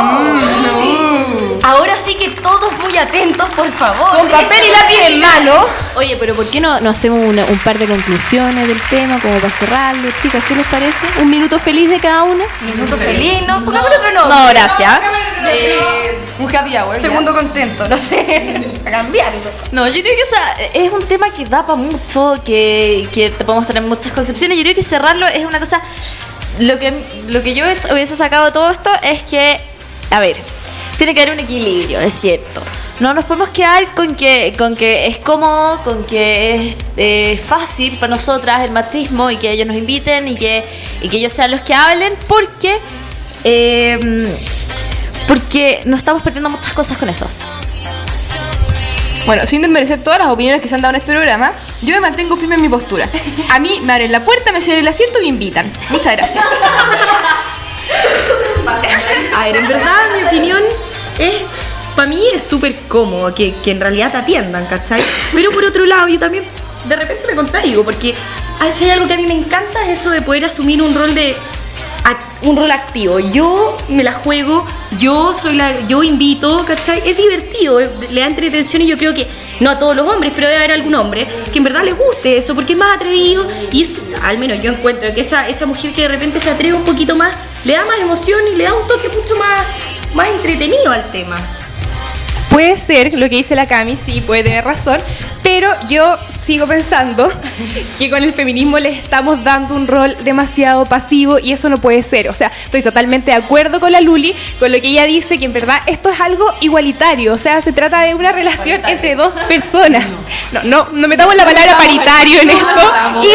Ahora sí que todos muy atentos, por favor. Con papel y lápiz en mano. Oye, pero ¿por qué no hacemos un par de conclusiones del tema como para cerrarlo, chicas? ¿Qué les parece? ¿Un minuto feliz de cada una? Minuto feliz, no, pongamos otro nombre. No, gracias. Un happy hour. Segundo contento, no sé. Para cambiarlo. No, yo creo que es un tema que da para mucho, que te podemos tener muchas concepciones. Yo creo que cerrarlo es una cosa. Lo que yo hubiese sacado de todo esto es que, a ver, tiene que haber un equilibrio, es cierto. No nos podemos quedar con que es cómodo, con que es fácil para nosotras el machismo y que ellos nos inviten y que ellos sean los que hablen, porque nos estamos perdiendo muchas cosas con eso. Bueno, sin desmerecer todas las opiniones que se han dado en este programa, yo me mantengo firme en mi postura. A mí me abren la puerta, me cierran el asiento y me invitan. Muchas gracias. A ver, en verdad mi opinión es, para mí es súper cómodo que en realidad te atiendan, ¿cachai? Pero por otro lado yo también de repente me contradigo, porque si hay algo que a mí me encanta es eso de poder asumir un rol activo. Yo me la juego, yo invito, ¿cachai? Es divertido, le da entretención y yo creo que, no a todos los hombres, pero debe haber algún hombre que en verdad le guste eso, porque es más atrevido y es, al menos yo encuentro que esa mujer que de repente se atreve un poquito más, le da más emoción y le da un toque mucho más entretenido al tema. Puede ser lo que dice la Cami, sí, puede tener razón, pero yo sigo pensando que con el feminismo les estamos dando un rol demasiado pasivo y eso no puede ser. O sea, estoy totalmente de acuerdo con la Luli, con lo que ella dice, que en verdad esto es algo igualitario. O sea, se trata de una relación entre dos personas. No metamos la palabra paritario en esto.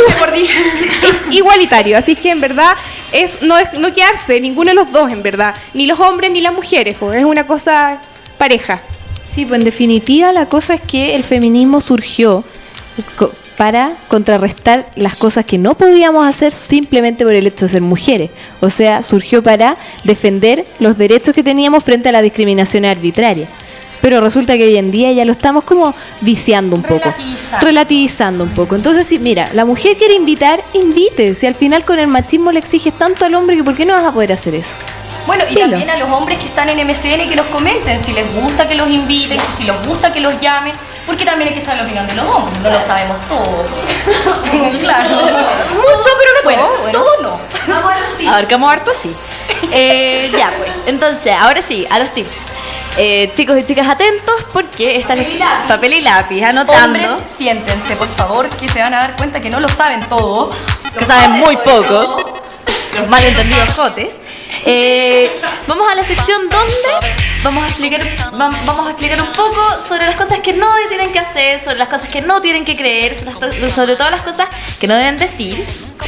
Es igualitario. Así que en verdad no quedarse ninguno de los dos, en verdad. Ni los hombres ni las mujeres. Pues es una cosa pareja. Sí, pues en definitiva la cosa es que el feminismo surgió para contrarrestar las cosas que no podíamos hacer simplemente por el hecho de ser mujeres. O sea, surgió para defender los derechos que teníamos frente a la discriminación arbitraria. Pero resulta que hoy en día ya lo estamos como viciando un poco, relativizando un poco. Entonces, si mira, la mujer quiere invitar, invite. Si al final con el machismo le exiges tanto al hombre, que ¿por qué no vas a poder hacer eso? Bueno, y también a los hombres que están en MCN que nos comenten si les gusta que los inviten, si les gusta que los llamen, porque también hay que saber la opinión de los hombres, no lo sabemos todo. Claro. Mucho, pero no bueno, todo no. Abarcamos harto, sí. Ya, pues. Entonces, ahora sí, a los tips. Chicos y chicas, atentos porque están papel y lápiz, anotando. Hombres, siéntense, por favor, que se van a dar cuenta que no lo saben todo. Que saben muy poco. Los malentendidos jotes. Vamos a la sección donde vamos a explicar un poco sobre las cosas que no tienen que hacer, sobre las cosas que no tienen que creer, sobre todas las cosas que no deben decir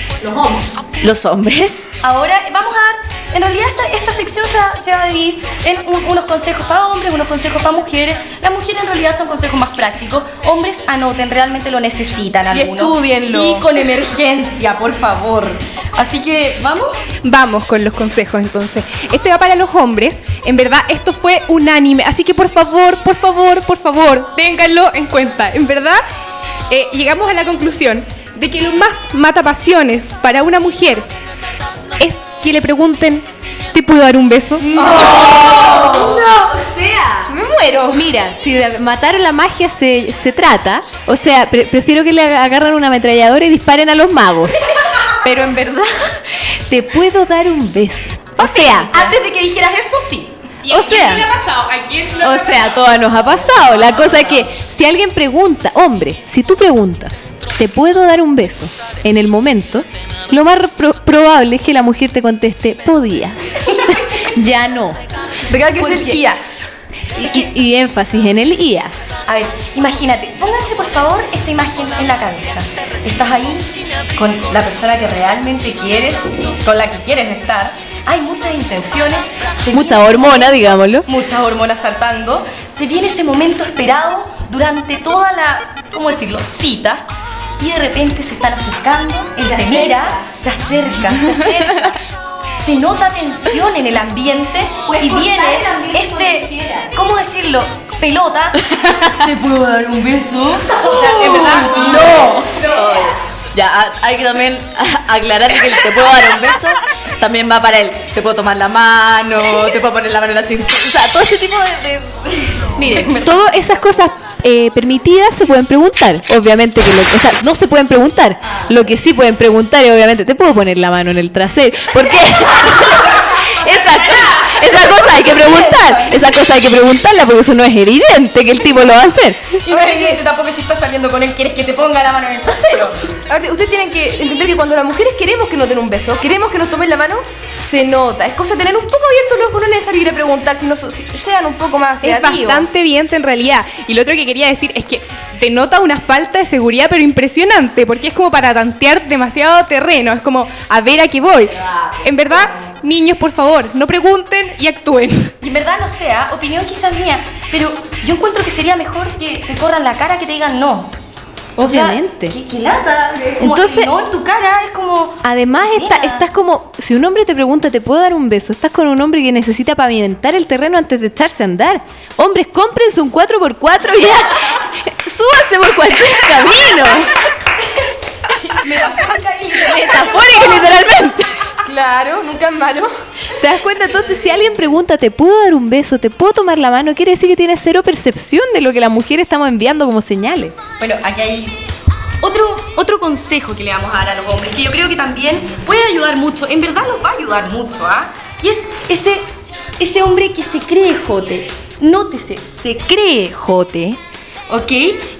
los hombres. Ahora vamos a dar, en realidad esta sección se va a dividir en unos consejos para hombres, unos consejos para mujeres. Las mujeres en realidad son consejos más prácticos. Hombres, anoten, realmente lo necesitan algunos. Y estúdienlo. Y con emergencia, por favor. Así que, ¿vamos? Vamos con los consejos entonces. Este va para los hombres. En verdad, esto fue unánime. Así que por favor, ténganlo en cuenta. En verdad, llegamos a la conclusión de que lo más matapasiones para una mujer es que le pregunten, ¿te puedo dar un beso? No. O sea, me muero. Mira, si de matar la magia se trata, o sea, prefiero que le agarren una ametralladora y disparen a los magos. Pero en verdad, te puedo dar un beso. O sea, antes de que dijeras eso, sí. ¿Y a quién le ha pasado? O sea, a todas nos ha pasado. La cosa es que si alguien pregunta, hombre, si tú preguntas, ¿te puedo dar un beso? En el momento, lo más probable es que la mujer te conteste, podías. Ya no. Recuerda que es el IAS. Y énfasis en el IAS. A ver, imagínate, pónganse por favor esta imagen en la cabeza. Estás ahí con la persona que realmente quieres, con la que quieres estar. Hay muchas intenciones. Mucha hormona, digámoslo. Muchas hormonas saltando. Se viene ese momento esperado durante toda la, ¿cómo decirlo?, cita. Y de repente se están acercando, él te mira, se acerca. Se nota tensión en el ambiente y viene ¿cómo decirlo?, pelota. ¿Te puedo dar un beso? O sea, en verdad, no. Ya, hay que también aclarar que el te puedo dar un beso también va para él. Te puedo tomar la mano, te puedo poner la mano en la cintura. O sea, todo ese tipo de... Miren, todas esas cosas permitidas se pueden preguntar. Obviamente que no se pueden preguntar. Lo que sí pueden preguntar es, obviamente, te puedo poner la mano en el trasero. Porque esa cosa hay que preguntar. Esa cosa hay que preguntarla porque eso no es evidente que el tipo lo va a hacer. Y no es evidente tampoco si estás saliendo con él, quieres que te ponga la mano en el trasero. A ver, ustedes tienen que entender que cuando las mujeres queremos que nos den un beso, queremos que nos tomen la mano, se nota. Es cosa de tener un poco abierto los ojos, no es necesario ir a preguntar, si sean un poco más creativos. Es bastante evidente en realidad. Y lo otro que quería decir es que denota una falta de seguridad pero impresionante, porque es como para tantear demasiado terreno, es como a ver a qué voy. En verdad, niños, por favor, no pregunten y actúen. Y en verdad, no sé, opinión quizás mía, pero yo encuentro que sería mejor que te corran la cara que te digan no. Obviamente. O sea, que lata. Entonces, no en tu cara, es como... Además, estás como... Si un hombre te pregunta, ¿te puedo dar un beso? Estás con un hombre que necesita pavimentar el terreno antes de echarse a andar. Hombres, cómprense un 4x4 y ya. Súbanse por cualquier camino. Metafórica y literalmente. Claro, nunca es malo. ¿Te das cuenta? Entonces, si alguien pregunta, ¿te puedo dar un beso? ¿Te puedo tomar la mano? Quiere decir que tiene cero percepción de lo que las mujeres estamos enviando como señales. Bueno, aquí hay otro consejo que le vamos a dar a los hombres, que yo creo que también puede ayudar mucho. En verdad los va a ayudar mucho, ¿ah? Y es ese hombre que se cree jote. Nótese, se cree jote, ¿ok? Y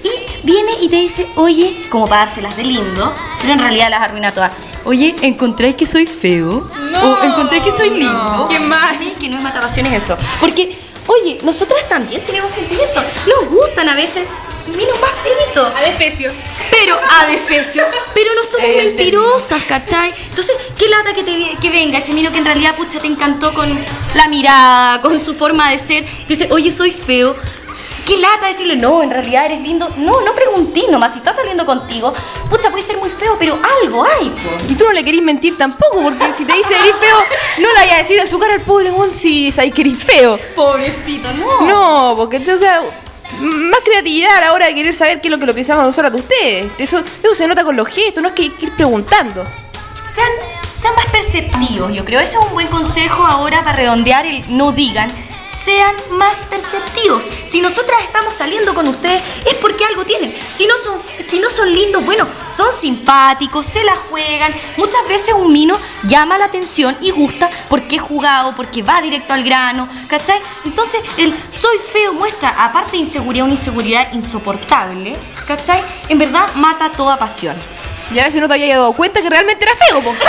viene y te dice, oye, como para dárselas de lindo, pero en realidad las arruina todas. Oye, ¿encontráis que soy feo? No. ¿O encontráis que soy lindo? ¿Qué más? Que no es matapasiones eso. Porque, oye, nosotras también tenemos sentimientos. Nos gustan a veces minos más feitos. Adefesios. Pero no somos mentirosas, ¿cachai? Entonces, qué lata que venga ese mino que en realidad, pucha, te encantó con la mirada, con su forma de ser. Dice, oye, soy feo. Qué lata decirle, no, en realidad eres lindo. No pregunté nomás, si está saliendo contigo, pucha, puede ser muy feo, pero algo hay, po. Y tú no le querís mentir tampoco, porque si te dice eres feo, no le vayas a decir a su cara al pobre weón si sabes que eres feo. Pobrecito, no. No, porque entonces, más creatividad a la hora de querer saber qué es lo que lo pensamos nosotros de ustedes. Eso se nota con los gestos, no es que ir preguntando. Sean más perceptivos, yo creo. Eso es un buen consejo ahora para redondear el no digan. Sean más perceptivos. Si nosotras estamos saliendo con ustedes es porque algo tienen. Si no son lindos, bueno, son simpáticos, se la juegan. Muchas veces un mino llama la atención y gusta porque es jugado, porque va directo al grano, ¿cachai? Entonces el soy feo muestra, aparte de inseguridad, una inseguridad insoportable, ¿cachai? En verdad mata toda pasión. Y a veces no te habías dado cuenta que realmente era feo, po.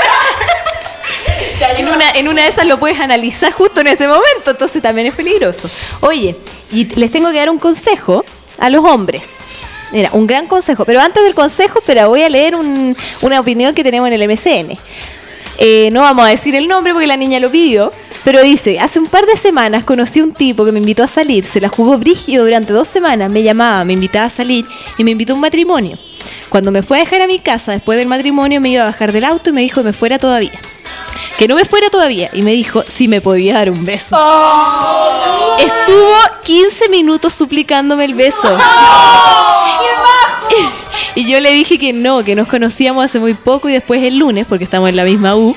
En una de esas lo puedes analizar justo en ese momento, entonces también es peligroso. Oye, y les tengo que dar un consejo a los hombres. Mira, un gran consejo, pero antes del consejo, voy a leer una opinión que tenemos en el MCN. No vamos a decir el nombre porque la niña lo pidió, pero dice, hace un par de semanas conocí a un tipo que me invitó a salir, se la jugó brígido durante 2 semanas, me llamaba, me invitaba a salir y me invitó a un matrimonio. Cuando me fue a dejar a mi casa después del matrimonio me iba a bajar del auto y me dijo que no me fuera todavía, y me dijo si me podía dar un beso. Oh. Estuvo 15 minutos suplicándome el beso. Oh. Y yo le dije que no, que nos conocíamos hace muy poco y después el lunes, porque estamos en la misma U.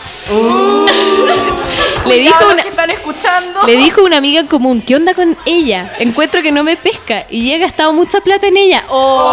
Le dijo una amiga en común, ¿qué onda con ella? Encuentro que no me pesca y he gastado mucha plata en ella.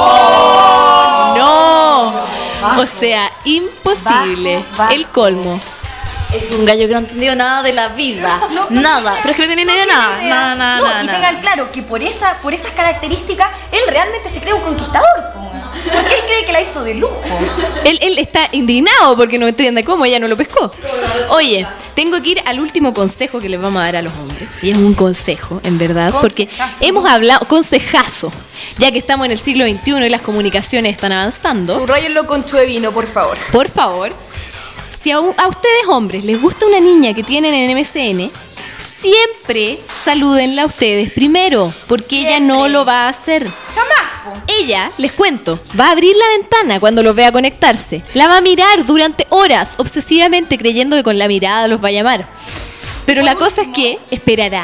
¡Oh! ¡No! O sea, imposible. El colmo. Es un gallo que no ha entendido nada de la vida. Nada. Pero es que no tiene ni idea de nada. Nada. Y tengan claro que por esas características, él realmente se cree un conquistador, po. Porque él cree que la hizo de lujo. Él está indignado porque no entiende cómo ella no lo pescó. Oye, tengo que ir al último consejo que les vamos a dar a los hombres. Y es un consejo, en verdad, porque hemos hablado, consejazo, ya que estamos en el siglo XXI y las comunicaciones están avanzando. Subrayenlo con chuevino, por favor. Por favor. Si a ustedes hombres les gusta una niña que tienen en MCN, siempre salúdenla a ustedes primero, porque ella no lo va a hacer. Jamás, po. Ella, les cuento, va a abrir la ventana cuando los vea conectarse. La va a mirar durante horas, obsesivamente creyendo que con la mirada los va a llamar. Pero la cosa es que esperará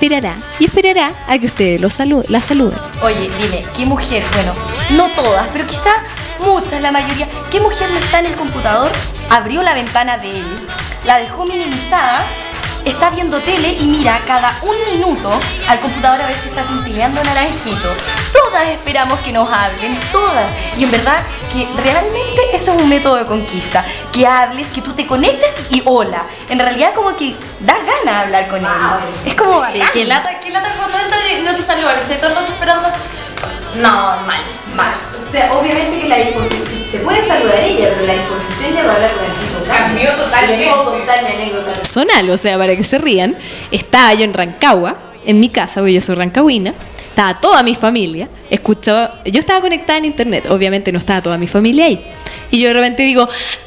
a que ustedes la saluden. Oye, dime, ¿qué mujer? Bueno, no todas, pero quizás muchas, la mayoría. ¿Qué mujer no está en el computador? Abrió la ventana de él, la dejó minimizada, está viendo tele y mira cada 1 minuto al computador a ver si está tintineando naranjito. Todas esperamos que nos hablen, todas. Y en verdad que realmente eso es un método de conquista. Que hables, que tú te conectes y hola. En realidad como que da ganas de hablar con él. Es como sí, que lata cuando entra y no te salió, estoy todo el rato esperando. No, mal. O sea, obviamente que la disposición, te puede saludar ella, pero la disposición ya va a hablar con el tipo. Cambió totalmente. Les puedo contar mi anécdota personal, o sea, para que se rían. Estaba yo en Rancagua, en mi casa, porque yo soy rancagüina. Estaba toda mi familia. Yo estaba conectada en internet. Obviamente no estaba toda mi familia ahí. Y yo de repente digo,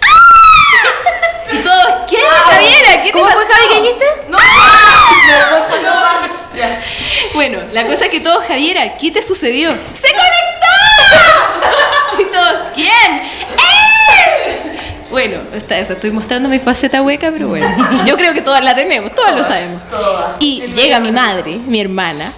¡ah! Y todos, ¿qué? Javiera, ¿qué te pasó? ¿Cómo fue, Javi, que dijiste? No. Bueno, la cosa es que todos, Javiera, ¿qué te sucedió? ¡Se conectó! Y todos, ¿quién? ¡Él! Bueno, estoy mostrando mi faceta hueca, pero bueno. Yo creo que todas la tenemos, todas lo sabemos. Y llega mi madre, mi hermana,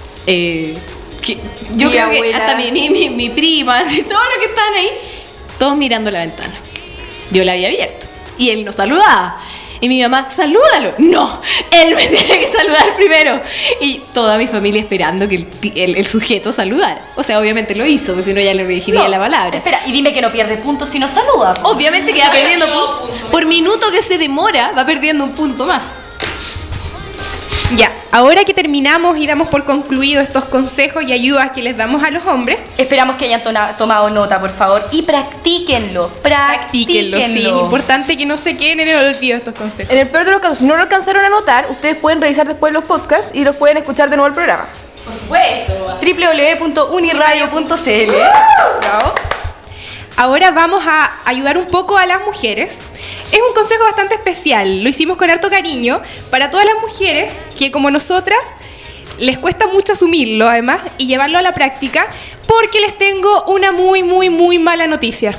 yo creo que hasta mi prima, todos los que estaban ahí, todos mirando la ventana. Yo la había abierto y él nos saludaba. Y mi mamá, salúdalo. No, él me tiene que saludar primero. Y toda mi familia esperando que el sujeto saludara. O sea, obviamente lo hizo, porque si no ya le redirigiría la palabra. Espera, y dime que no pierde puntos si no saluda. Obviamente que va perdiendo puntos. Por minuto que se demora, va perdiendo un punto más. Ya, ahora que terminamos y damos por concluido estos consejos y ayudas que les damos a los hombres, esperamos que hayan tomado nota, por favor, y practíquenlo. practíquenlo, sí. Importante que no se queden en el olvido estos consejos. En el peor de los casos, si no lo alcanzaron a anotar, ustedes pueden revisar después los podcasts y los pueden escuchar de nuevo el programa. Por supuesto. www.uniradio.cl. Bravo. Ahora vamos a ayudar un poco a las mujeres. Es un consejo bastante especial, lo hicimos con harto cariño para todas las mujeres que como nosotras les cuesta mucho asumirlo además y llevarlo a la práctica, porque les tengo una muy mala noticia.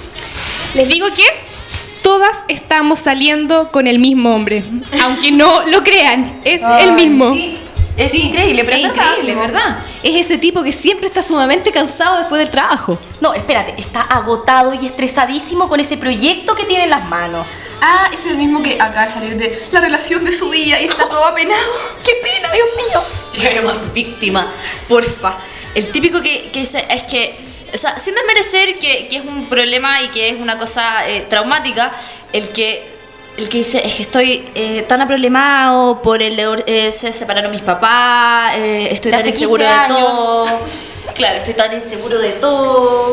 Les digo que todas estamos saliendo con el mismo hombre, aunque no lo crean, es el mismo. Sí. Es increíble, pero es es increíble, ¿verdad? Es ese tipo que siempre está sumamente cansado después del trabajo. No, espérate, está agotado y estresadísimo con ese proyecto que tiene en las manos. Ah, es el mismo que acaba de salir de la relación de su vida y está todo apenado. ¡Qué pena, Dios mío! Yo más víctima, porfa. El típico que dice es que, o sea, sin desmerecer que es un problema y que es una cosa traumática, el que dice es que estoy tan aproblemado por se separaron mis papás, estoy tan inseguro de todo. Claro, estoy tan inseguro de todo.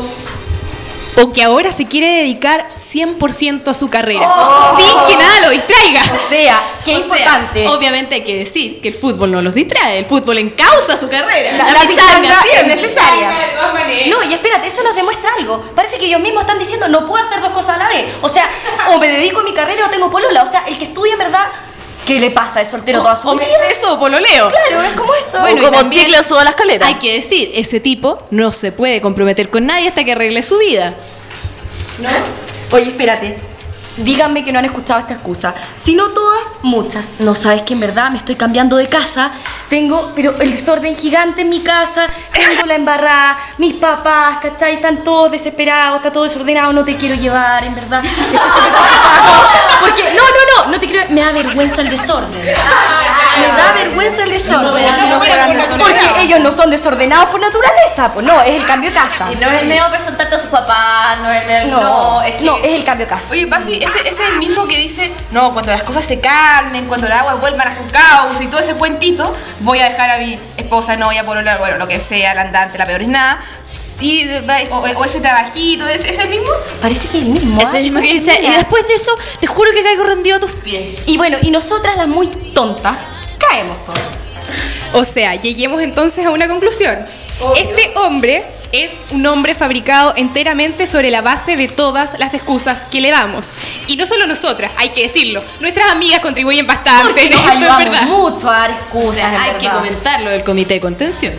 O que ahora se quiere dedicar 100% a su carrera, sin que nada lo distraiga. O sea, qué importante. Obviamente hay que decir que el fútbol no los distrae, el fútbol encausa su carrera. La pichanga es necesaria. No, y espérate, eso nos demuestra algo. Parece que ellos mismos están diciendo no puedo hacer dos cosas a la vez. O sea, o me dedico a mi carrera o tengo polola. O sea, el que estudia en verdad, ¿qué le pasa? ¿Es soltero toda su vida? Eso, pololeo. Claro, es como eso. Bueno, como y también chicle suba la escalera. hay que decir, ese tipo no se puede comprometer con nadie hasta que arregle su vida. ¿No? Oye, espérate. Díganme que no han escuchado esta excusa. Si no todas, muchas. No sabes que en verdad me estoy cambiando de casa. Tengo, pero el desorden gigante en mi casa. Tengo la embarrada. Mis papás, ¿cachai? Están todos desesperados. Está todo desordenado. No te quiero llevar, en verdad. Estoy súper preocupada. Porque, no te quiero. Me da vergüenza el desorden. Me da vergüenza el desorden. Porque ellos no son desordenados por naturaleza. Pues no, es el cambio de casa. Y no es el medio presentarte a sus papás, no es el es el cambio de casa. Oye, Pasi, ese es el mismo que dice, no, cuando las cosas se calmen, cuando las aguas vuelvan a su cauce y todo ese cuentito, voy a dejar a mi esposa, novia, polola, bueno, lo que sea, la andante, la peor es nada. O ese trabajito, ¿es el mismo? Parece que es el mismo. Es el mismo que dice, y después de eso, te juro que caigo rendido a tus pies. Y bueno, y nosotras las muy tontas, caemos todas. O sea, lleguemos entonces a una conclusión. Obvio. Este hombre es un hombre fabricado enteramente sobre la base de todas las excusas que le damos. Y no solo nosotras, hay que decirlo. Nuestras amigas contribuyen bastante. Porque nos esto es ayudamos verdad. mucho a dar excusas, O sea, en hay verdad. que comentarlo del comité de contención.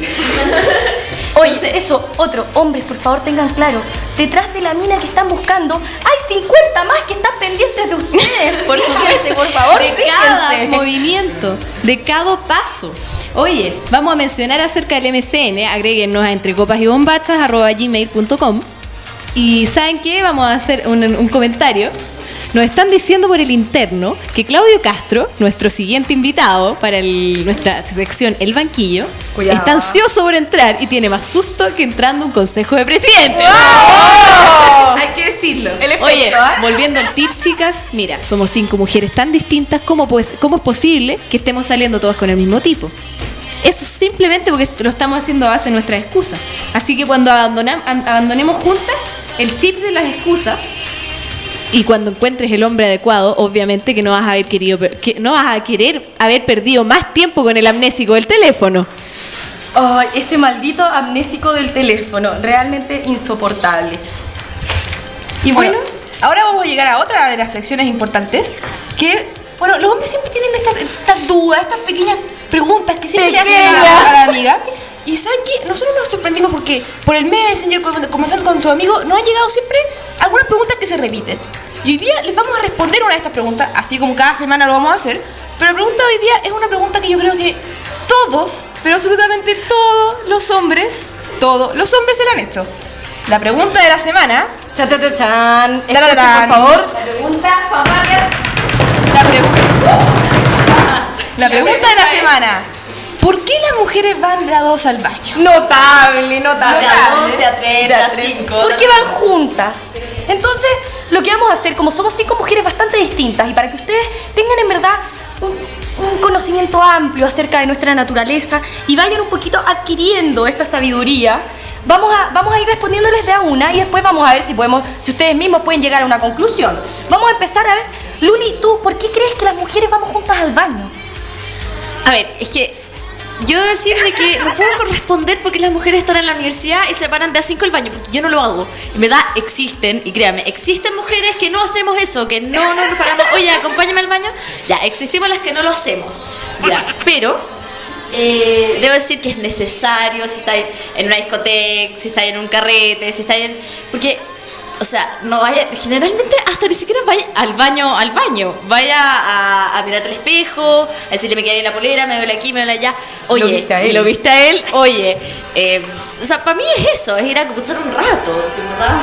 Oye, eso, otro, hombres, por favor tengan claro, detrás de la mina que están buscando, hay 50 más que están pendientes de ustedes. Por supuesto, por favor, de cada fíjense. movimiento, de cada paso. Oye, vamos a mencionar acerca del MCN, agréguenos a entrecopasybombachas@gmail.com. Y ¿saben qué? Vamos a hacer un comentario. Nos están diciendo por el interno que Claudio Castro, nuestro siguiente invitado para nuestra sección El Banquillo, Cuidado. está ansioso por entrar y tiene más susto que entrando a un consejo de presidente. Hay que decirlo. El efecto, Oye, ¿eh? volviendo al tip, chicas, mira, somos 5 mujeres tan distintas, ¿cómo es posible que estemos saliendo todas con el mismo tipo? Eso simplemente porque lo estamos haciendo a base de nuestras excusas. Así que cuando abandonemos juntas el chip de las excusas, y cuando encuentres el hombre adecuado, obviamente que no vas a querer haber perdido más tiempo con el amnésico del teléfono. Ay, ese maldito amnésico del teléfono, realmente insoportable. Y bueno, ahora vamos a llegar a otra de las secciones importantes, que, bueno, los hombres siempre tienen estas dudas, estas pequeñas preguntas que siempre le hacen a la amiga. Y ¿saben qué? Nosotros nos sorprendimos porque por el Messenger, conversando con tu amigo, nos han llegado siempre algunas preguntas que se repiten. Y hoy día les vamos a responder una de estas preguntas, así como cada semana lo vamos a hacer. Pero la pregunta de hoy día es una pregunta que yo creo que todos, pero absolutamente todos los hombres se la han hecho. La pregunta de la semana... Chan, chan, chan, chan. Escuchen, Taratán. por favor. La pregunta de la semana. ¿Por qué las mujeres van de a dos al baño? Notable. De a 2, de a 3, de a 5. Porque van juntas. Entonces, lo que vamos a hacer, como somos 5 mujeres bastante distintas, y para que ustedes tengan en verdad un conocimiento amplio acerca de nuestra naturaleza y vayan un poquito adquiriendo esta sabiduría. Vamos a ir respondiéndoles de a una y después vamos a ver si ustedes mismos pueden llegar a una conclusión. Vamos a empezar a ver, Luli, ¿tú por qué crees que las mujeres vamos juntas al baño? A ver, es que yo debo decir de que no puedo corresponder porque las mujeres están en la universidad y se paran de a 5 al baño, porque yo no lo hago. En verdad existen, y créanme, existen mujeres que no hacemos eso, que no nos paramos, oye, acompáñame al baño. Ya, existimos las que no lo hacemos. Ya, pero debo decir que es necesario si estáis en una discoteca, si estáis en un carrete, si estáis en... Porque, o sea, no vaya, generalmente hasta ni siquiera vaya al baño. Vaya a mirarte al espejo, a decirle me queda bien la polera, me duele aquí, me duele allá. Oye, ¿lo viste a él? Oye, o sea, para mí es eso, es ir a escuchar un rato, ¿sí, verdad?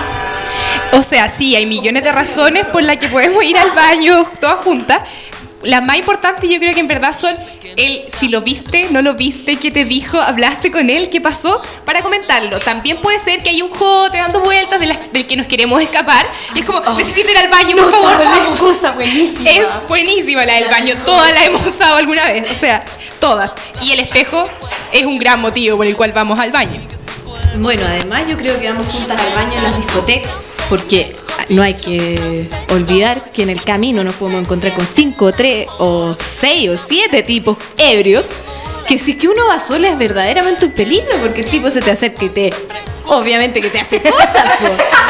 O sea, sí, hay millones de razones por las que podemos ir al baño todas juntas. Las más importantes yo creo que en verdad son el si lo viste, no lo viste, qué te dijo, hablaste con él, qué pasó, para comentarlo. También puede ser que hay un jote dando vueltas del que nos queremos escapar y es como, necesito ir al baño, por favor, vamos. Cosa buenísima. Es buenísima la del baño, todas la hemos usado alguna vez, o sea, todas. Y el espejo es un gran motivo por el cual vamos al baño. Bueno, además yo creo que vamos juntas al baño en las discotecas porque no hay que olvidar que en el camino nos podemos encontrar con 5, 3 o 6 o 7 tipos ebrios que si que uno va solo es verdaderamente un peligro porque el tipo se te acerca y obviamente que te hace cosas, po.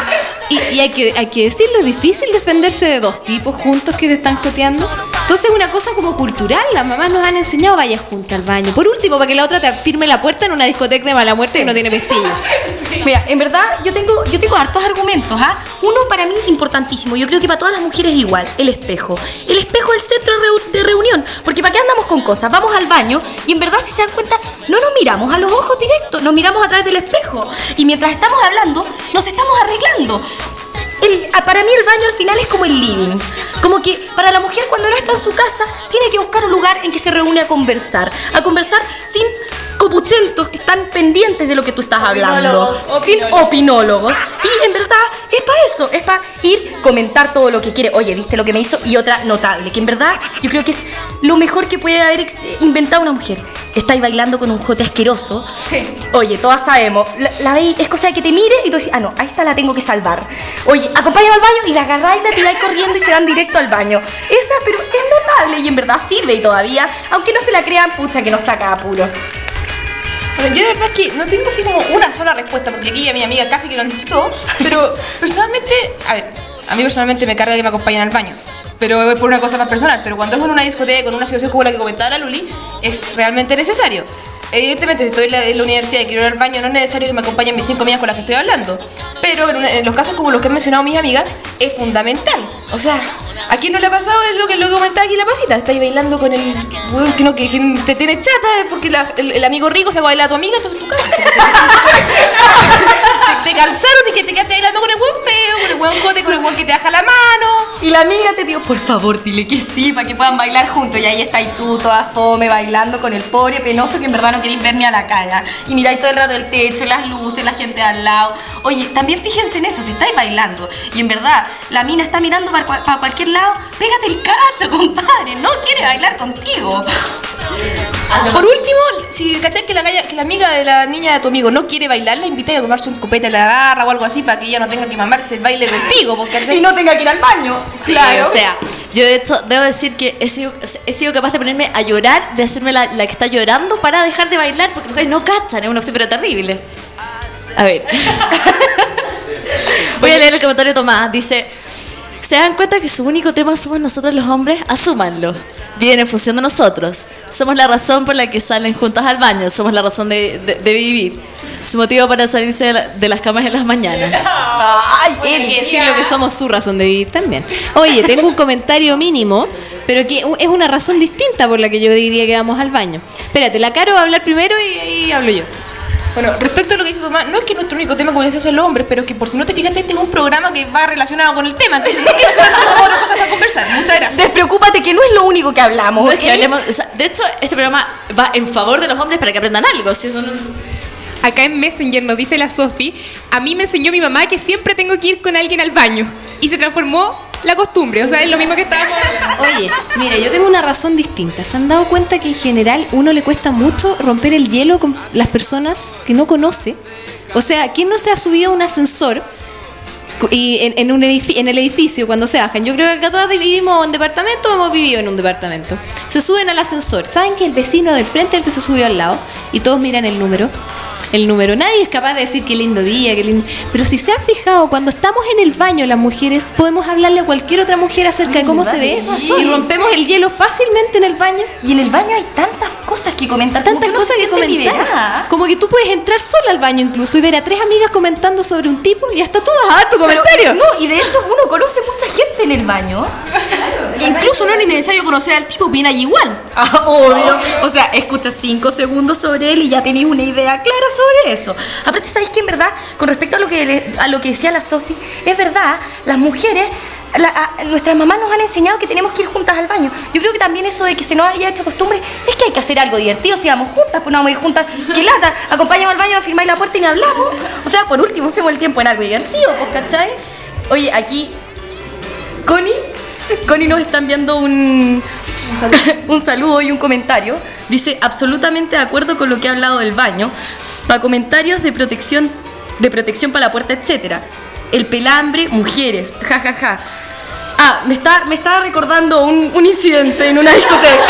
Y hay que decirlo, es difícil defenderse de dos tipos juntos que te están joteando. Entonces es una cosa como cultural, las mamás nos han enseñado vaya juntas al baño. Por último, para que la otra te firme la puerta en una discoteca de mala muerte que no tiene pestillo. Mira, en verdad yo tengo hartos argumentos, ¿ah? Uno para mí importantísimo, yo creo que para todas las mujeres igual, el espejo. El espejo es el centro de reunión, porque ¿para qué andamos con cosas? Vamos al baño y en verdad si se dan cuenta no nos miramos a los ojos directos, nos miramos a través del espejo y mientras estamos hablando nos estamos arreglando. Para mí el baño al final es como el living. Como que para la mujer cuando no está en su casa tiene que buscar un lugar en que se reúne a conversar sin copuchentos que están pendientes de lo que tú estás hablando, sin opinólogos. Y en verdad es para eso, es para ir comentar todo lo que quiere. Oye, ¿viste lo que me hizo? Y otra notable, que en verdad yo creo que es lo mejor que puede haber inventado una mujer. Estáis bailando con un jote asqueroso. Sí. Oye, todas sabemos, la veis, es cosa de que te mire y tú decís, no, a esta la tengo que salvar. Oye, acompáñame al baño y la agarráis y la tiráis corriendo y se van directo al baño. Esa, pero es notable y en verdad sirve y todavía, aunque no se la crean, pucha que nos saca apuro. Bueno, yo de verdad es que no tengo así como una sola respuesta, porque aquí a mi amiga casi que lo han dicho todo, pero personalmente, a mí personalmente me carga que me acompañen al baño, pero es por una cosa más personal, pero cuando es en una discoteca con una situación como la que comentaba la Luli, es realmente necesario. Evidentemente, si estoy en la universidad y quiero ir al baño, no es necesario que me acompañen mis 5 amigas con las que estoy hablando. Pero en los casos como los que han mencionado mis amigas, es fundamental. O sea, ¿a quién no le ha pasado? Es lo que comentaba aquí la Pasita. Estáis bailando con el weón que te tiene chata porque el amigo rico se va a bailar a tu amiga, entonces tú cagas. Te calzaron y que te quedaste bailando con el weón feo, con el weón jote, con el weón que te baja la mano. Y la amiga te dijo, por favor, dile que sí, para que puedan bailar juntos. Y ahí estáis tú, toda fome, bailando con el pobre penoso que en verdad no queréis ver ni a la cara. Y miráis todo el rato el techo, las luces, la gente al lado. Oye, también fíjense en eso, si estáis bailando y en verdad la mina está mirando para cualquier lado, pégate el cacho, compadre, no quiere bailar contigo. Por último, si cachai que la amiga de la niña de tu amigo no quiere bailar, la invitáis a tomarse un copete en la barra o algo así para que ella no tenga que mamarse el baile contigo. Porque y no tenga que ir al baño. Sí, claro. O sea, yo de hecho debo decir que he sido capaz de ponerme a llorar, de hacerme la que está llorando para dejar de bailar, porque no cachan, es una opción pero terrible. A ver. Voy a leer el comentario de Tomás. Dice: ¿se dan cuenta que su único tema somos nosotros los hombres? Asúmanlo. Viene en función de nosotros. Somos la razón por la que salen juntas al baño. Somos la razón de vivir. Su motivo para salirse de las camas en las mañanas. Ay, hay que decir lo que somos su razón de vivir también. Oye, tengo un comentario mínimo, pero que es una razón distinta por la que yo diría que vamos al baño. Espérate, la Caro va a hablar primero y hablo yo. Bueno, respecto a lo que dice Tomás, no es que nuestro único tema, como decía, son los hombres, pero que por si no te fijaste, este es un programa que va relacionado con el tema. Entonces, no es que nosotros no tengamos otra cosa para conversar. Muchas gracias. Despreocúpate que no es lo único que hablamos. No es que hablemos, o sea, de hecho, este programa va en favor de los hombres para que aprendan algo. Si eso no... Acá en Messenger nos dice la Sofi: a mí me enseñó mi mamá que siempre tengo que ir con alguien al baño. Y se transformó la costumbre, o sea, es lo mismo que estábamos hablando. Oye, mira, yo tengo una razón distinta. ¿Se han dado cuenta que en general uno le cuesta mucho romper el hielo con las personas que no conoce? O sea, ¿quién no se ha subido a un ascensor y en el edificio cuando se bajan? Yo creo que acá todas vivimos en departamento o hemos vivido en un departamento. Se suben al ascensor. ¿Saben que el vecino del frente es el que se subió al lado? Y todos miran el número. Nadie es capaz de decir qué lindo día, qué lindo. Pero si se han fijado, cuando estamos en el baño las mujeres, podemos hablarle a cualquier otra mujer acerca de cómo se ve y rompemos el hielo fácilmente en el baño. Y en el baño hay tantas cosas que comentar, tantas cosas que comentar. Como que tú puedes entrar sola al baño incluso y ver a 3 amigas comentando sobre un tipo y hasta tú vas a dar tu comentario. No, y de hecho uno conoce mucha gente en el baño. Incluso no es necesario conocer al tipo, viene allí igual. Obvio. O sea, escuchas 5 segundos sobre él y ya tenés una idea clara sobre eso. Aparte, ¿sabes qué? En verdad, con respecto a lo que decía la Sofi, es verdad, las mujeres, nuestras mamás nos han enseñado que tenemos que ir juntas al baño. Yo creo que también eso de que se nos haya hecho costumbre es que hay que hacer algo divertido. Si vamos juntas, pues no vamos a ir juntas. ¡Qué lata! Acompáñame al baño, firmáis la puerta y me hablamos. O sea, por último, hacemos el tiempo en algo divertido, pues, ¿cachai? Oye, aquí, Connie nos está enviando un saludo y un comentario. Dice, absolutamente de acuerdo con lo que ha hablado del baño. Para comentarios de protección para la puerta, etcétera. El pelambre, mujeres, jajaja. Ja, ja. Me estaba recordando un incidente en una discoteca.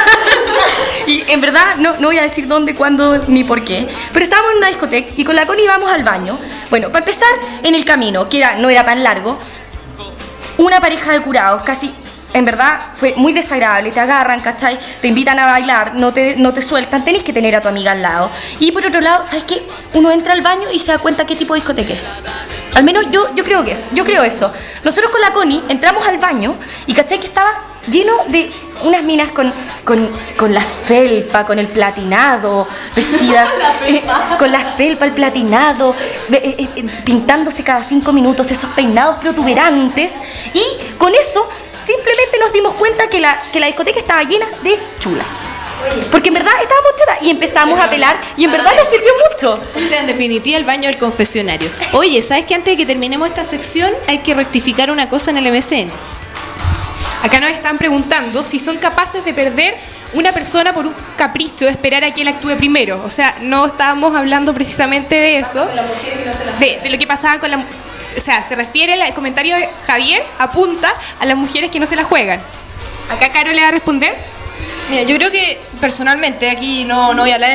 Y en verdad no voy a decir dónde, cuándo, ni por qué. Pero estábamos en una discoteca y con la Connie íbamos al baño. Bueno, para empezar, en el camino, que no era tan largo, una pareja de curados, casi, en verdad, fue muy desagradable. Te agarran, ¿cachai? Te invitan a bailar, no te sueltan, tenés que tener a tu amiga al lado. Y por otro lado, ¿sabes qué? Uno entra al baño y se da cuenta qué tipo de discoteca es. Al menos yo creo eso. Nosotros con la Connie entramos al baño y ¿cachai? Que estaba lleno de unas minas con la felpa, con el platinado, vestidas con la felpa, el platinado, pintándose cada 5 minutos esos peinados protuberantes. Y con eso simplemente nos dimos cuenta que la discoteca estaba llena de chulas. Porque en verdad estábamos chetas y empezamos a pelar y en verdad nos sirvió mucho. O sea, en definitiva, el baño del confesionario. Oye, ¿sabes que antes de que terminemos esta sección hay que rectificar una cosa en el MCN? Acá nos están preguntando si son capaces de perder una persona por un capricho de esperar a que él actúe primero. O sea, no estábamos hablando precisamente de eso, de lo que pasaba con la... O sea, se refiere al comentario de Javier, apunta a las mujeres que no se la juegan. Acá Caro le va a responder. Mira, yo creo que personalmente, aquí no voy a hablar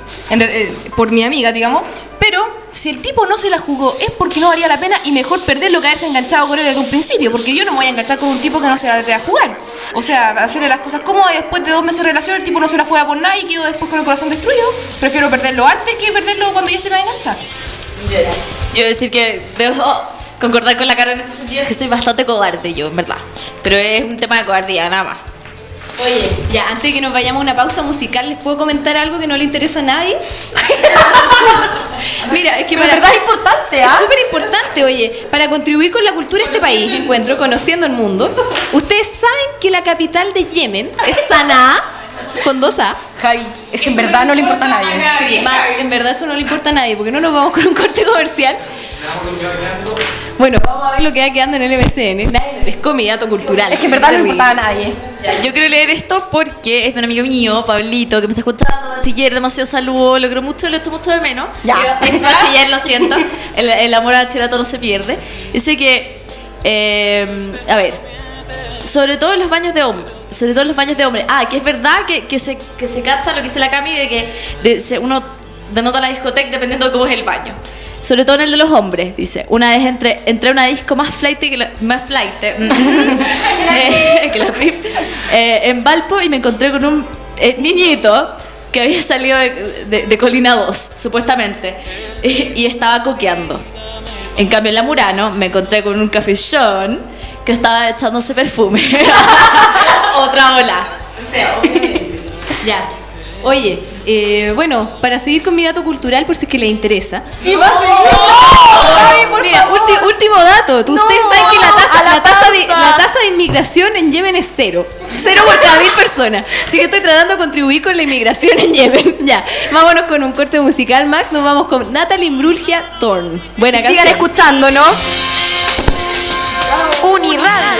por mi amiga, digamos, pero si el tipo no se la jugó es porque no valía la pena y mejor perderlo que haberse enganchado con él desde un principio, porque yo no me voy a enganchar con un tipo que no se la debe jugar. O sea, hacerle las cosas cómodas y después de 2 meses de relación el tipo no se la juega por nada y quedo después con el corazón destruido. Prefiero perderlo antes que perderlo cuando ya esté más enganchado. Yo decir que debo concordar con la cara en este sentido, es que soy bastante cobarde yo, en verdad. Pero es un tema de cobardía, nada más. Oye, ya, antes de que nos vayamos a una pausa musical, ¿les puedo comentar algo que no le interesa a nadie? Mira, es que de verdad es importante, Es súper importante, oye. Para contribuir con la cultura de este país, encuentro, conociendo el mundo. Ustedes saben que la capital de Yemen es Sanaa, con 2 A. Javi, eso en verdad no le importa a nadie. Sí, Max, en verdad eso no le importa a nadie, porque no nos vamos con un corte comercial. Bueno, vamos a ver lo que va quedando en el MCN. Nadie pescó mi dato cultural. Es que en verdad no le importa a nadie. Ya, yo quiero leer esto porque es de un amigo mío, Pablito, que me está escuchando. Bachiller, demasiado saludo, lo quiero mucho, lo echo mucho de menos. Ya. Ex bachiller, lo siento. El amor al bachillerato no se pierde. Dice que, a ver, sobre todo en los baños de hombres. Que es verdad que se cacha lo que dice la Cami de que uno denota la discoteca dependiendo de cómo es el baño. Sobre todo en el de los hombres, dice. Una vez entré a una disco más flight que la PIP, en Valpo, y me encontré con un niñito que había salido de Colina 2, supuestamente, y estaba coqueando. En cambio en la Murano me encontré con un cafezón que estaba echándose perfume. Otra ola. O sea, obviamente. Ya. Oye, bueno, para seguir con mi dato cultural, por si es que les interesa. ¡Y va a seguir! Mira, último dato. Ustedes saben que la tasa de inmigración en Yemen es 0. 0 por cada 1000 personas. Así que estoy tratando de contribuir con la inmigración en Yemen. Ya, vámonos con un corte musical, Max. Nos vamos con Natalie Imbruglia, Torn. Buena canción. Sigan escuchándonos. Uniradio.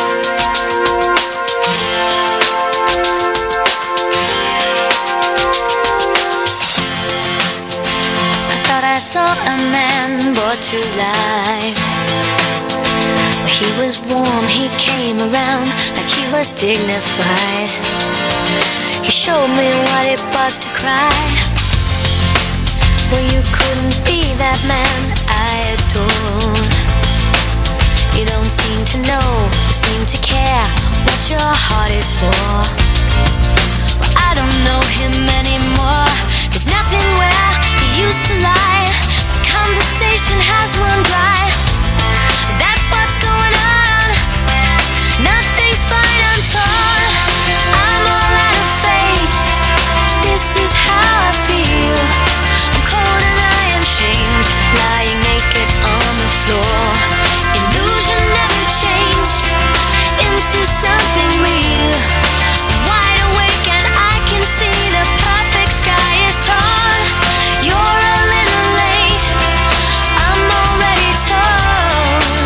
I saw a man brought to life. He was warm, he came around like he was dignified. He showed me what it was to cry. Well, you couldn't be that man I adore. You don't seem to know, seem to care what your heart is for. Well, I don't know him anymore. There's nothing where he used to lie. Conversation has run dry. That's what's going on. Nothing's fine, I'm torn. I'm all out of faith. This is how I feel. I'm cold and I am shamed, lying naked on the floor. Illusion never changed into something real. I'm wide awake and I can see the perfect sky is torn. You're a little late, I'm already torn.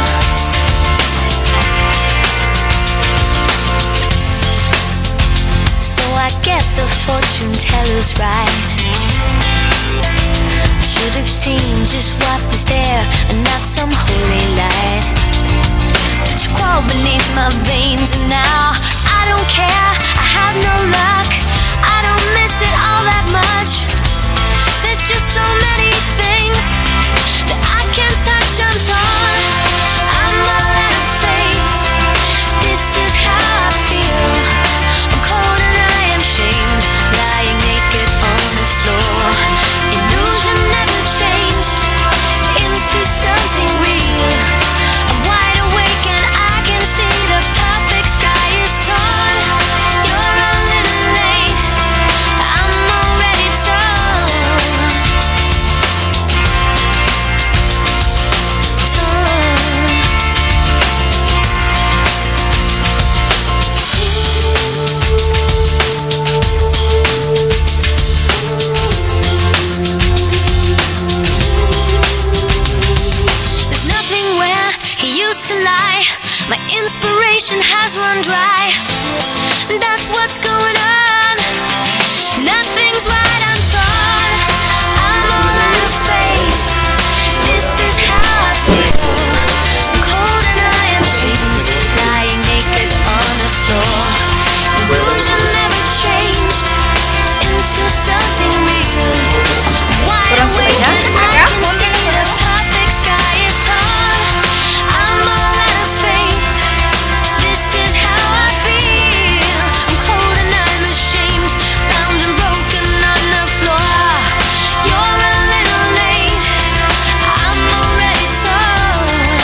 So I guess the fortune teller's right. I should have seen just what was there and not some holy light. But you crawl beneath my veins and now I don't care, I have no luck. I don't miss it all that much. There's just so many things that I can't touch, I'm torn. I'm all out of faith. This is how I feel. I'm cold and I am shamed, lying naked on the floor. Illusion never changed into something real. I'm wide awake and I can see the perfect sky is torn. You're a little late, I'm already torn. There's nothing where he used to lie. My inspiration has run dry. That's what's going on. Nothing's right, I'm torn. I'm all out of faith. This is how I feel. I'm cold and I am shamed, lying naked on the floor. Illusion never changed into something real. Wide awake and I can see the perfect sky is torn. I'm all out of faith. This is how I feel. I'm cold and I'm ashamed, bound and broken on the floor. You're a little late, I'm already torn.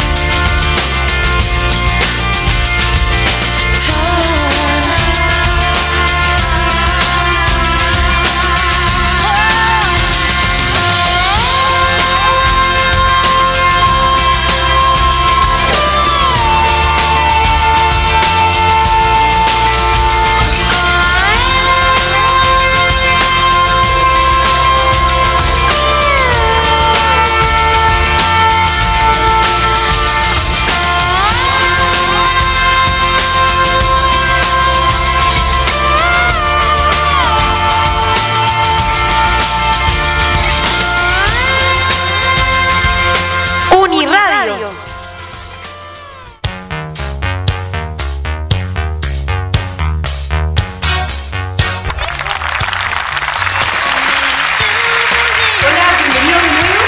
Uniradio. Hola, bienvenidos de nuevo.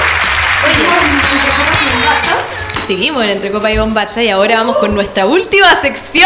Seguimos en Entre Copa y Bombacha y ahora vamos con nuestra última sección.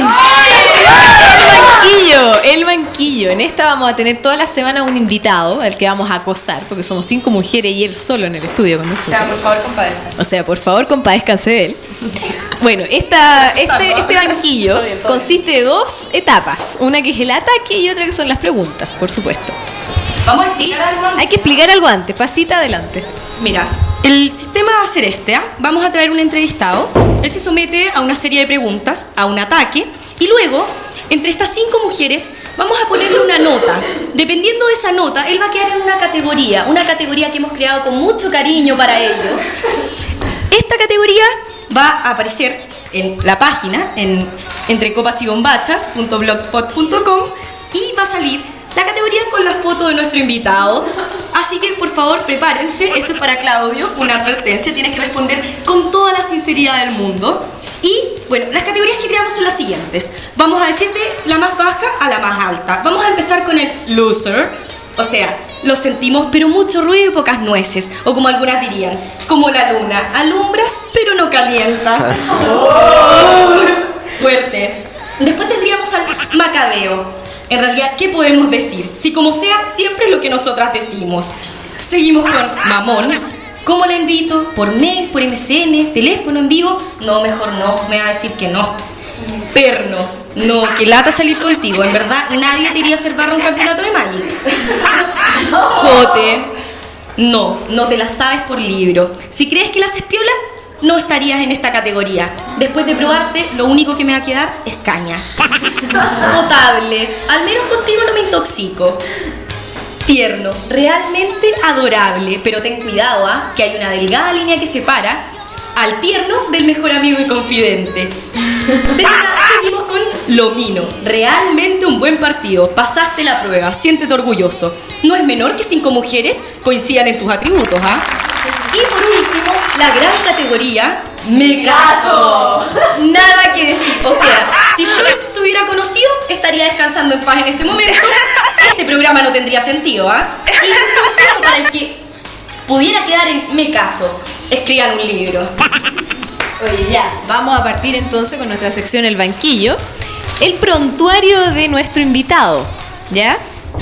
El banquillo. En esta vamos a tener toda la semana un invitado al que vamos a acosar, porque somos 5 mujeres y él solo en el estudio con nosotros. O sea, por favor, compadezcanse de él. Bueno, este banquillo consiste de 2 etapas. Una que es el ataque y otra que son las preguntas, por supuesto. Vamos a explicar algo antes. Hay que explicar algo antes. Pasita adelante. Mira, el sistema va a ser este, ¿ah? Vamos a traer un entrevistado. Él se somete a una serie de preguntas, a un ataque, y luego, entre estas 5 mujeres, vamos a ponerle una nota. Dependiendo de esa nota, él va a quedar en una categoría que hemos creado con mucho cariño para ellos. Esta categoría va a aparecer en la página, en entrecopasybombachas.blogspot.com, y va a salir la categoría con la foto de nuestro invitado. Así que, por favor, prepárense. Esto es para Claudio, una advertencia. Tienes que responder con toda la sinceridad del mundo. Y, bueno, las categorías que creamos son las siguientes. Vamos a decir de la más baja a la más alta. Vamos a empezar con el loser. O sea, lo sentimos, pero mucho ruido y pocas nueces. O como algunas dirían, como la luna. Alumbras, pero no calientas. Oh, fuerte. Después tendríamos al macabeo. En realidad, ¿qué podemos decir? Si como sea, siempre es lo que nosotras decimos. Seguimos con mamón. ¿Cómo la invito? ¿Por mail? ¿Por MSN? ¿Teléfono en vivo? No, mejor no. Me va a decir que no. Perno. No, que lata salir contigo. En verdad, nadie te iría a hacer barra un campeonato de Magic. Jote. No, no te la sabes por libro. Si crees que la haces piola, no estarías en esta categoría. Después de probarte, lo único que me va a quedar es caña. Potable. Al menos contigo no me intoxico. Tierno. Realmente adorable. Pero ten cuidado, ¿ah? Que hay una delgada línea que separa al tierno del mejor amigo y confidente. Seguimos con Lomino. Realmente un buen partido. Pasaste la prueba. Siéntete orgulloso. No es menor que 5 mujeres coincidan en tus atributos, ¿ah? Y por último, la gran categoría, me caso. Nada que decir. O sea, si Floyd te hubiera conocido, estaría descansando en paz en este momento. Este programa no tendría sentido, ¿ah? Y un consejo para el que pudiera quedar en me caso: escriban un libro. Oye, ya, vamos a partir entonces con nuestra sección El Banquillo. El prontuario de nuestro invitado, ¿ya?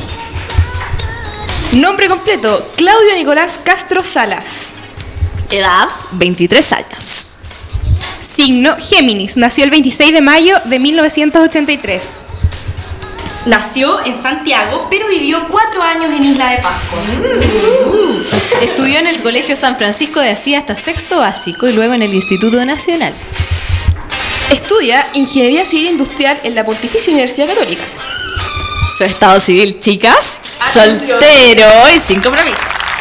Nombre completo: Claudio Nicolás Castro Salas. Edad: 23 años. Signo: Géminis. Nació el 26 de mayo de 1983. Nació en Santiago, pero vivió 4 años en Isla de Pascua. Estudió en el Colegio San Francisco de Asís hasta sexto básico y luego en el Instituto Nacional. Estudia Ingeniería Civil Industrial en la Pontificia Universidad Católica. Su estado civil, chicas: soltero y sin compromiso.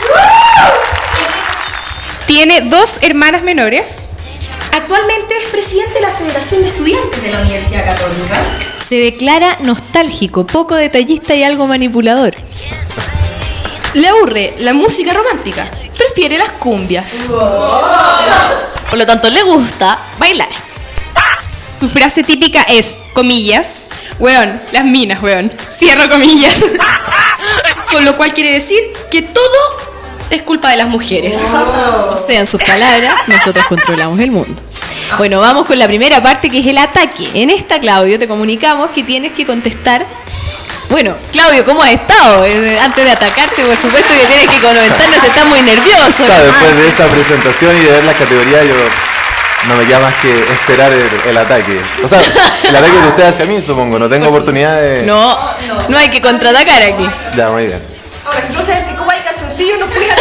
Tiene 2 hermanas menores. Actualmente es presidente de la Federación de Estudiantes de la Universidad Católica. Se declara nostálgico, poco detallista y algo manipulador. Le aburre la música romántica. Prefiere las cumbias. Por lo tanto, le gusta bailar. Su frase típica es, comillas, weón, las minas, weón. Cierro comillas. Con lo cual quiere decir que todo es culpa de las mujeres. O sea, en sus palabras, nosotros controlamos el mundo. Bueno, vamos con la primera parte, que es el ataque. En esta, Claudio, te comunicamos que tienes que contestar. Bueno, Claudio, ¿cómo has estado? Antes de atacarte, por supuesto que tienes que comentarnos, estás muy nervioso. Claro, después de esa presentación y de ver la categoría, yo no me queda más que esperar el ataque. O sea, el ataque de usted hacia mí, supongo. No tengo oportunidad de... No hay que contraatacar aquí. Ya, muy bien. Ahora, si no sabes cómo hay calzoncillo, no puedes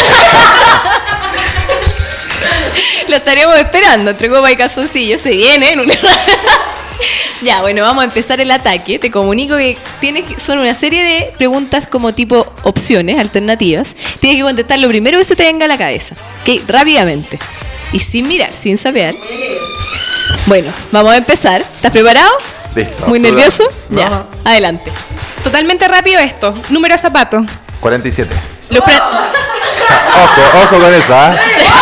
Lo estaremos esperando, entre copa y calzoncillo. Se viene en una... Ya, bueno, vamos a empezar el ataque. Te comunico que son una serie de preguntas como tipo opciones, alternativas. Tienes que contestar lo primero que se te venga a la cabeza. ¿Ok? Rápidamente. Y sin mirar, sin sapear. Bueno, vamos a empezar. ¿Estás preparado? Listo. ¿Muy nervioso? No. Ya, adelante. Totalmente rápido esto. Número de zapato. 47. Ojo con eso, ¿ah?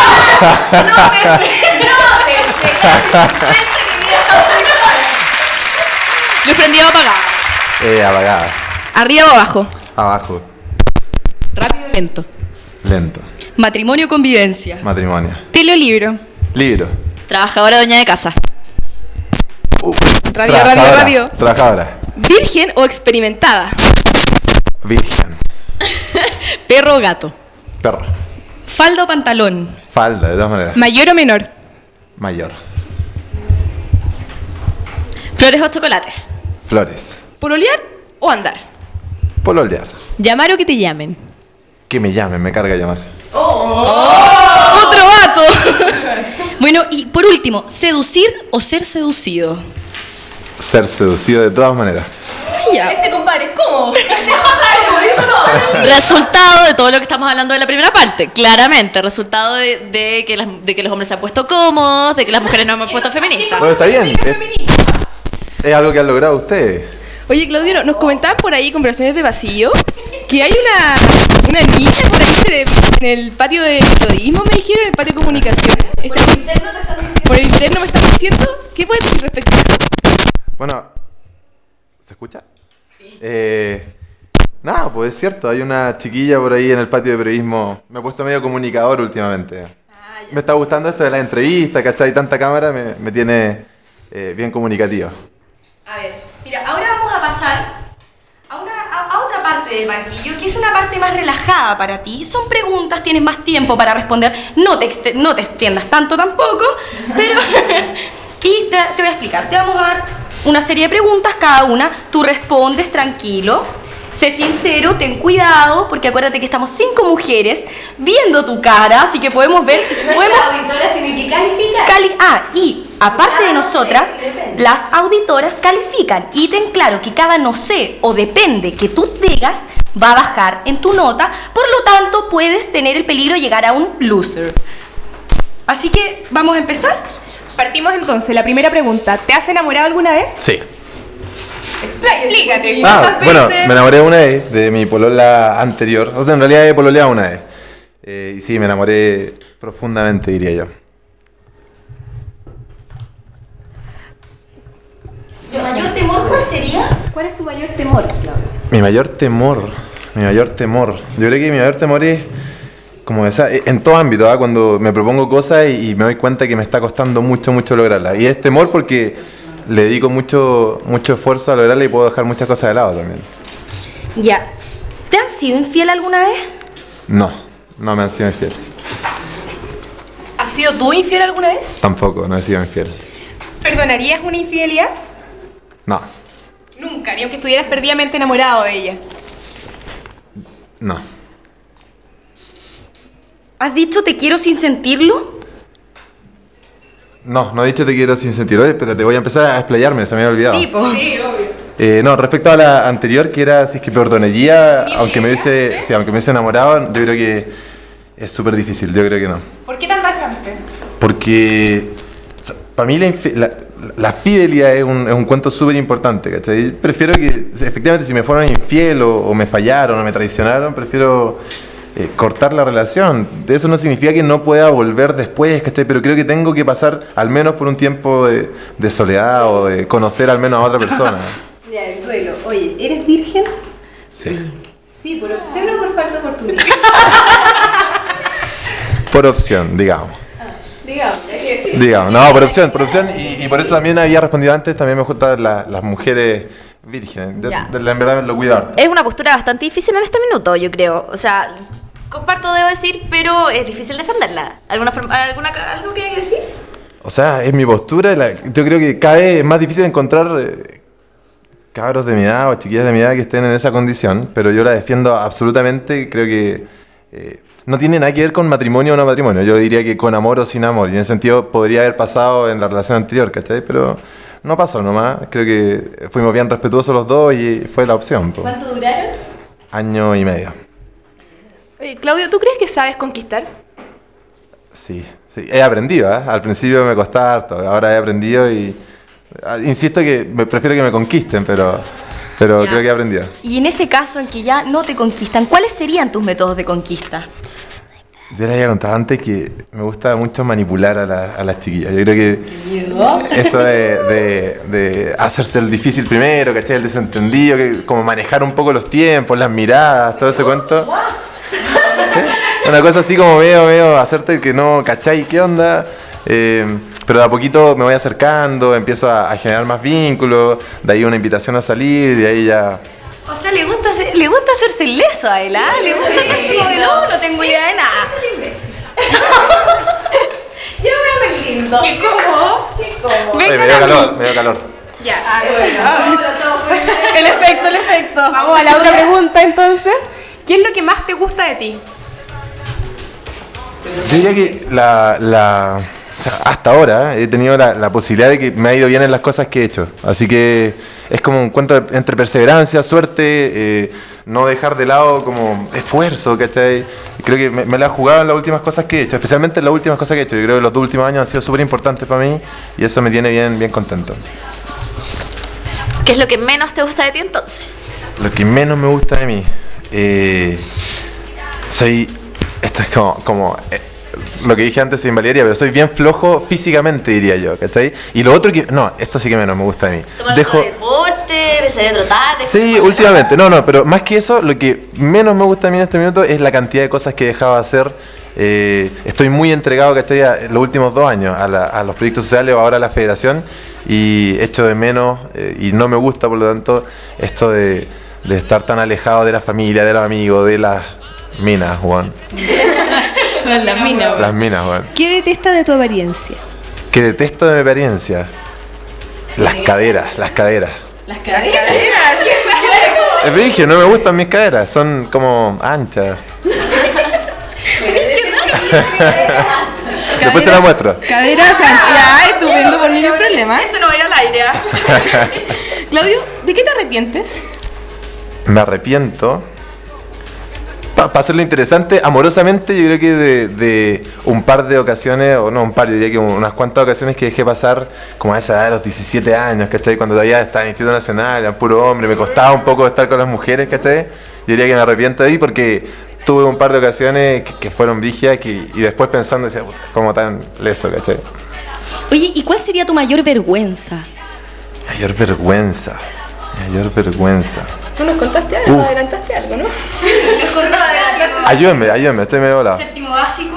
Luz prendida o apagada. Apagada. Arriba o abajo. Abajo. Rápido o lento. Lento. Matrimonio o convivencia. Matrimonio. Tele o libro. Libro. Trabajadora, dueña de casa. Rápido. Trabajadora. Virgen o experimentada. Virgen. Perro o gato. Perro. Falda o pantalón. Falda, de todas maneras. Mayor o menor. Mayor. Flores o chocolates. Flores. ¿Pololear o andar? Pololear. Llamar o que te llamen. Que me llamen, me carga llamar. ¡Otro gato! Bueno, y por último, ¿seducir o ser seducido? Ser seducido de todas maneras. Este compadre es cómodo. Resultado de todo lo que estamos hablando de la primera parte, claramente. Resultado de que los hombres se han puesto cómodos, de que las mujeres no han puesto feministas. Bueno, está bien. Es algo que han logrado ustedes. Oye, Claudio, nos comentaban por ahí, conversaciones de pasillo, que hay una niña por ahí en el patio de periodismo, me dijeron, en el patio de comunicación. Por el interno me están diciendo. ¿Qué puedes decir respecto a eso? Bueno, ¿se escucha? Sí. Nada, pues es cierto, hay una chiquilla por ahí en el patio de periodismo. Me he puesto medio comunicador últimamente. Me está gustando esto de la entrevista, que hay tanta cámara, me tiene bien comunicativa. A ver, mira, ahora vamos a pasar a otra parte del banquillo, que es una parte más relajada para ti. Son preguntas, tienes más tiempo para responder. No te extiendas tanto tampoco, pero... y te voy a explicar. Te vamos a dar una serie de preguntas, cada una. Tú respondes tranquilo. Sé sincero, ten cuidado, porque acuérdate que estamos 5 mujeres viendo tu cara, así que podemos ver si podemos... Las auditoras tienen que calificar. Y aparte de nosotras, las auditoras califican. Y ten claro que cada no sé o depende que tú digas va a bajar en tu nota, por lo tanto puedes tener el peligro de llegar a un loser. Así que, ¿vamos a empezar? Partimos entonces. La primera pregunta. ¿Te has enamorado alguna vez? Sí. Explícate. Bueno, me enamoré una vez de mi polola anterior. O sea, en realidad he pololeado una vez. Y sí, me enamoré profundamente, diría yo. ¿Tu mayor temor cuál sería? ¿Cuál es tu mayor temor, Claudio? Mi mayor temor. Yo creo que mi mayor temor es como esa, en todo ámbito, ¿eh? Cuando me propongo cosas y me doy cuenta que me está costando mucho lograrlas. Y es temor porque le dedico mucho esfuerzo a lograrla y puedo dejar muchas cosas de lado también. Ya. ¿Te han sido infiel alguna vez? No me han sido infiel. ¿Has sido tú infiel alguna vez? Tampoco, no he sido infiel. ¿Perdonarías una infidelidad? No. Nunca, ni aunque estuvieras perdidamente enamorado de ella. No. ¿Has dicho te quiero sin sentirlo? No he dicho te quiero sin sentido. Oye, pero te voy a empezar a explayarme, se me había olvidado. Sí, pues. Sí, obvio. No, respecto a la anterior, que era si es que perdonaría, aunque me hubiese enamorado, yo creo que es súper difícil, yo creo que no. ¿Por qué tan tajante? Porque para mí la fidelidad es un cuento súper importante, ¿cachai? Prefiero que, efectivamente, si me fueron infiel o me fallaron o me traicionaron, prefiero cortar la relación. Eso no significa que no pueda volver después, ¿cachai? Pero creo que tengo que pasar al menos por un tiempo de soledad o de conocer al menos a otra persona. Ya, el duelo. Oye, ¿eres virgen? Sí. Sí, ¿por opción o por falta de oportunidad? Por opción, digamos. Digamos, no, por opción. Y por eso también había respondido antes, también me gustan las mujeres vírgenes. En verdad lo cuido harto. Es una postura bastante difícil en este minuto, yo creo. O sea, comparto, debo decir, pero es difícil defenderla. ¿Algo que decir? O sea, es mi postura. Yo creo que cada vez es más difícil encontrar cabros de mi edad o chiquillas de mi edad que estén en esa condición, pero yo la defiendo absolutamente. Creo que no tiene nada que ver con matrimonio o no matrimonio. Yo diría que con amor o sin amor. Y en ese sentido podría haber pasado en la relación anterior, ¿cachai? Pero no pasó nomás. Creo que fuimos bien respetuosos los dos y fue la opción. Po. ¿Cuánto duraron? 1 año y medio. Oye, Claudio, ¿tú crees que sabes conquistar? Sí. He aprendido, ¿eh? Al principio me costaba harto. Ahora he aprendido y insisto que prefiero que me conquisten, pero creo que he aprendido. Y en ese caso en que ya no te conquistan, ¿cuáles serían tus métodos de conquista? Yo les había contado antes que me gusta mucho manipular a las chiquillas. Yo creo que eso de hacerse el difícil primero, ¿cachai? El desentendido, como manejar un poco los tiempos, las miradas, todo ese cuento. ¿Sí? Una cosa así como medio hacerte que no, ¿cachai? ¿Qué onda? Pero de a poquito me voy acercando, empiezo a generar más vínculos, de ahí una invitación a salir, y ahí ya... O sea, le gusta hacerse el leso a él, ¿ah? Le gusta hacerse como que no tengo idea de nada. Yo me veo muy lindo. ¿Qué cómo? Oye, me dio calor. Ya. Bueno. El efecto. Vamos a la otra pregunta entonces. ¿Qué es lo que más te gusta de ti? Yo diría que o sea, hasta ahora he tenido la posibilidad de que me ha ido bien en las cosas que he hecho. Así que es como un cuento entre perseverancia, suerte, no dejar de lado como esfuerzo, ¿cachai? Creo que me la he jugado en las últimas cosas que he hecho, especialmente en las últimas cosas que he hecho. Yo creo que los 2 últimos años han sido súper importantes para mí y eso me tiene bien contento. ¿Qué es lo que menos te gusta de ti entonces? Lo que menos me gusta de mí, esto es como lo que dije antes sin Valeria, pero soy bien flojo físicamente, diría yo, ¿cachai? Y lo otro esto sí que menos me gusta de mí. ¿Tomar deporte? ¿Empezar a trotar? Sí, últimamente, pero más que eso, lo que menos me gusta de mí en este minuto es la cantidad de cosas que he dejado de hacer. Estoy muy entregado, ¿cachai? Los últimos 2 años a los proyectos sociales o ahora a la federación y echo de menos y no me gusta, por lo tanto, esto de estar tan alejado de la familia, de los amigos, de las minas, Juan. Las minas, Las minas, Juan. ¿Qué detesta de tu apariencia? ¿Qué detesto de mi apariencia? Las caderas. ¿Las caderas? Es brígido, no me gustan mis caderas, son como anchas. Después se la muestro. Caderas, ya, estupendo, por mí no hay problema. Eso no va a ir al aire. Claudio, ¿de qué te arrepientes? Me arrepiento. Para hacerlo interesante, amorosamente, yo creo que de un par de ocasiones, o no un par, yo diría que unas cuantas ocasiones que dejé pasar, como a esa edad de los 17 años, ¿cachai? Cuando todavía estaba en el Instituto Nacional, era puro hombre, me costaba un poco estar con las mujeres, ¿cachai? Yo diría que me arrepiento de ahí porque tuve un par de ocasiones que fueron brígidas y después pensando, decía, como tan leso, ¿cachai? Oye, ¿y cuál sería tu mayor vergüenza? Mayor vergüenza. Tú nos contaste algo, nos adelantaste algo, ¿no? Ayúdenme, estoy medio volado. Séptimo básico.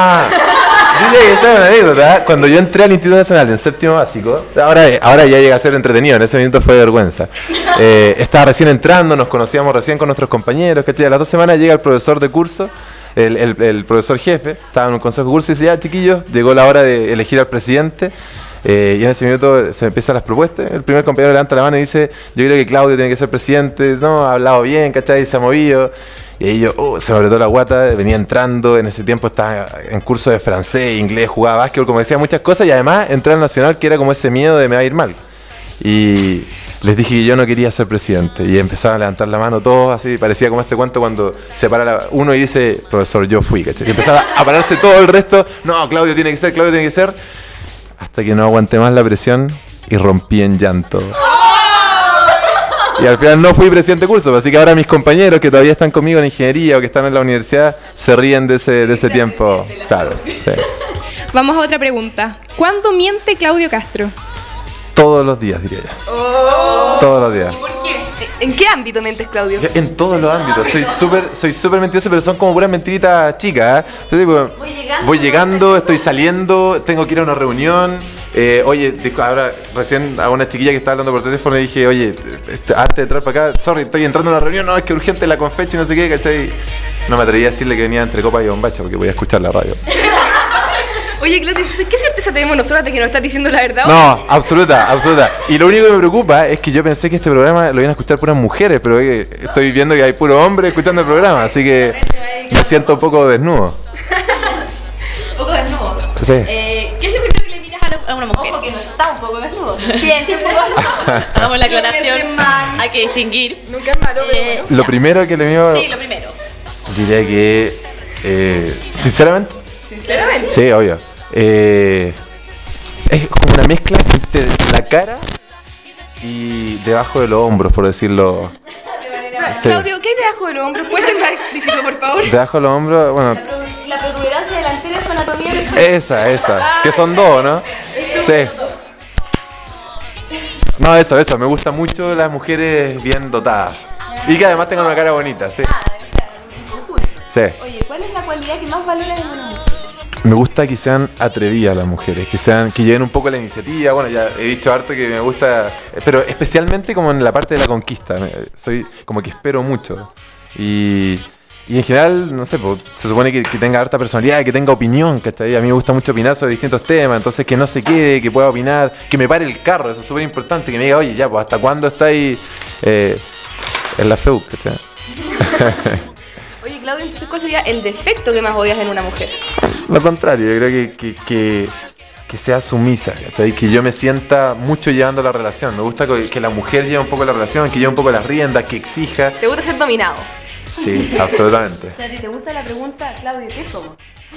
Yo diría que esa es una anécdota. Cuando yo entré al Instituto Nacional en séptimo básico, ahora ya llega a ser entretenido, en ese momento fue vergüenza. Estaba recién entrando, nos conocíamos recién con nuestros compañeros, ¿cachai? A las 2 semanas llega el profesor de curso, el profesor jefe, estaba en un consejo de curso y dice, ya chiquillos, llegó la hora de elegir al presidente. Y en ese minuto se empiezan las propuestas. El primer compañero levanta la mano y dice, yo creo que Claudio tiene que ser presidente, no, ha hablado bien, ¿cachai? Se ha movido. Y ahí se me apretó la guata, venía entrando, en ese tiempo estaba en curso de francés, inglés, jugaba básquetbol, como decía, muchas cosas, y además entré al Nacional, que era como ese miedo de me va a ir mal. Y les dije que yo no quería ser presidente, y empezaron a levantar la mano todos, así, parecía como este cuento cuando se para uno y dice, profesor, yo fui, ¿cachai? Y empezaba a pararse todo el resto, no, Claudio tiene que ser, hasta que no aguanté más la presión y rompí en llanto. Y al final no fui presidente de curso, así que ahora mis compañeros que todavía están conmigo en ingeniería o que están en la universidad se ríen de ese tiempo. Claro, sí. Vamos a otra pregunta. ¿Cuándo miente Claudio Castro? Todos los días, diría yo. Todos los días. ¿Por qué? ¿En qué ámbito mentes, Claudio? En todos los ámbitos. Soy súper mentiroso, pero son como puras mentiritas chicas. Entonces, voy llegando, estoy saliendo, tengo que ir a una reunión. Oye, ahora recién a una chiquilla que estaba hablando por teléfono le dije, oye, antes de entrar para acá, sorry, estoy entrando a una reunión, no, es que urgente la confecha y no sé qué, ¿cachai? No me atreví a decirle que venía entre copa y bombacha porque voy a escuchar la radio. Oye, Claudio, ¿qué certeza tenemos nosotros de que nos estás diciendo la verdad? No, absoluta. Y lo único que me preocupa es que yo pensé que este programa lo iban a escuchar puras mujeres, pero estoy viendo que hay puro hombre escuchando el programa, así que me siento un poco desnudo. Un poco desnudo. Sí. ¿Qué es lo primero que le miras a una mujer? Ojo que no está un poco desnudo, se siente un poco desnudo. Hagamos la aclaración, hay que distinguir. Nunca es malo, pero bueno. Lo primero que le miro... Sí, lo primero. Diría que... ¿Sinceramente? ¿Sinceramente? Sí, obvio. Es como una mezcla entre la cara y debajo de los hombros, por decirlo. Sí. Claudio, ¿qué hay debajo de los hombros? ¿Puedes ser más explícito, por favor? Debajo de los hombros, bueno... La protuberancia delantera de su anatomía personal. Esa. Que son dos, ¿no? Sí. No, eso. Me gustan mucho las mujeres bien dotadas. Y que además tengan una cara bonita, sí. Sí. Oye, ¿cuál es la cualidad que más valoras en una mujer? Me gusta que sean atrevidas las mujeres, que lleven un poco la iniciativa. Bueno, ya he dicho harto que me gusta, pero especialmente como en la parte de la conquista. Soy como que espero mucho. Y en general, no sé, pues, se supone que tenga harta personalidad, que tenga opinión, ¿cachai? A mí me gusta mucho opinar sobre distintos temas, entonces que no se quede, que pueda opinar, que me pare el carro, eso es súper importante, que me diga, oye, ya, pues, ¿hasta cuándo estáis en la FEU, ¿cachai? Oye, Claudio, entonces, ¿cuál sería el defecto que más odias en una mujer? Lo contrario, yo creo que que sea sumisa, ¿cachai? Que yo me sienta mucho llevando la relación. Me gusta que la mujer lleve un poco la relación, que lleve un poco las riendas, que exija. ¿Te gusta ser dominado? Sí, absolutamente. O sea, ¿a ti te gusta la pregunta, Claudio, qué somos?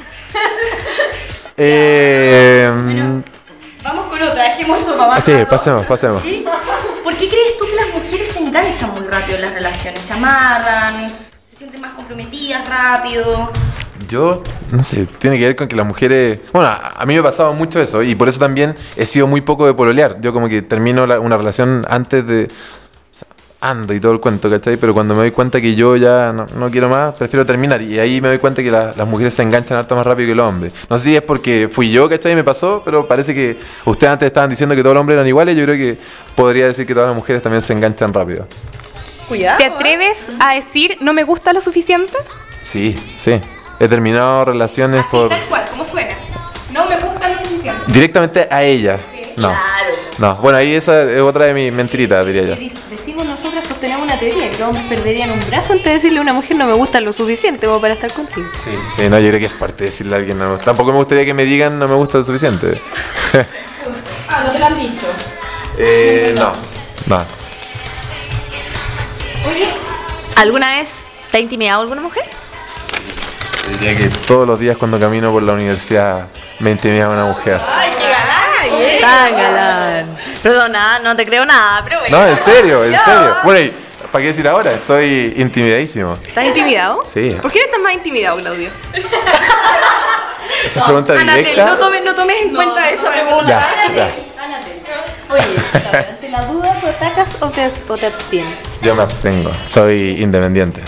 Vamos con otra, dejemos eso para más. Sí, pasemos. ¿Sí? ¿Por qué crees tú que las mujeres se enganchan muy rápido en las relaciones? Se amarran, se sienten más comprometidas rápido. Yo, no sé, tiene que ver con que las mujeres... Bueno, a mí me pasaba mucho eso y por eso también he sido muy poco de pololear. Yo como que termino una relación antes de... Ando y todo el cuento, ¿cachai? Pero cuando me doy cuenta que yo ya no quiero más, prefiero terminar. Y ahí me doy cuenta que las mujeres se enganchan harto más rápido que los hombres. No sé si es porque fui yo, ¿cachai? Me pasó, pero parece que ustedes antes estaban diciendo que todos los hombres eran iguales. Yo creo que podría decir que todas las mujeres también se enganchan rápido. Cuidado. ¿Te atreves a decir no me gusta lo suficiente? Sí. He terminado relaciones Así, tal cual, ¿cómo suena? No me gusta lo suficiente. Directamente a ella. Sí, no. claro. No, bueno, ahí esa es otra de mis mentiritas, diría yo. Decimos nosotras, sostenemos una teoría, que los hombres perderían un brazo antes de decirle a una mujer no me gusta lo suficiente como para estar contigo. Sí, no, yo creo que es fuerte decirle a alguien no me gusta. Tampoco me gustaría que me digan no me gusta lo suficiente. ¿No te lo han dicho? No. Oye, ¿alguna vez te ha intimidado alguna mujer? Diría que todos los días cuando camino por la universidad me intimida una mujer. ¡Ay, qué galán! Tan galán. Perdona, no te creo nada, pero bueno. No, en serio. Bueno, ¿y para qué decir ahora? Estoy intimidadísimo. ¿Estás intimidado? Sí. ¿Por qué no estás más intimidado, Claudio? Esa pregunta Anatel, directa. no tomes en cuenta esa pregunta. Ya. Oye, ante la duda, ¿te atacas o te abstienes? Yo me abstengo. Soy independiente.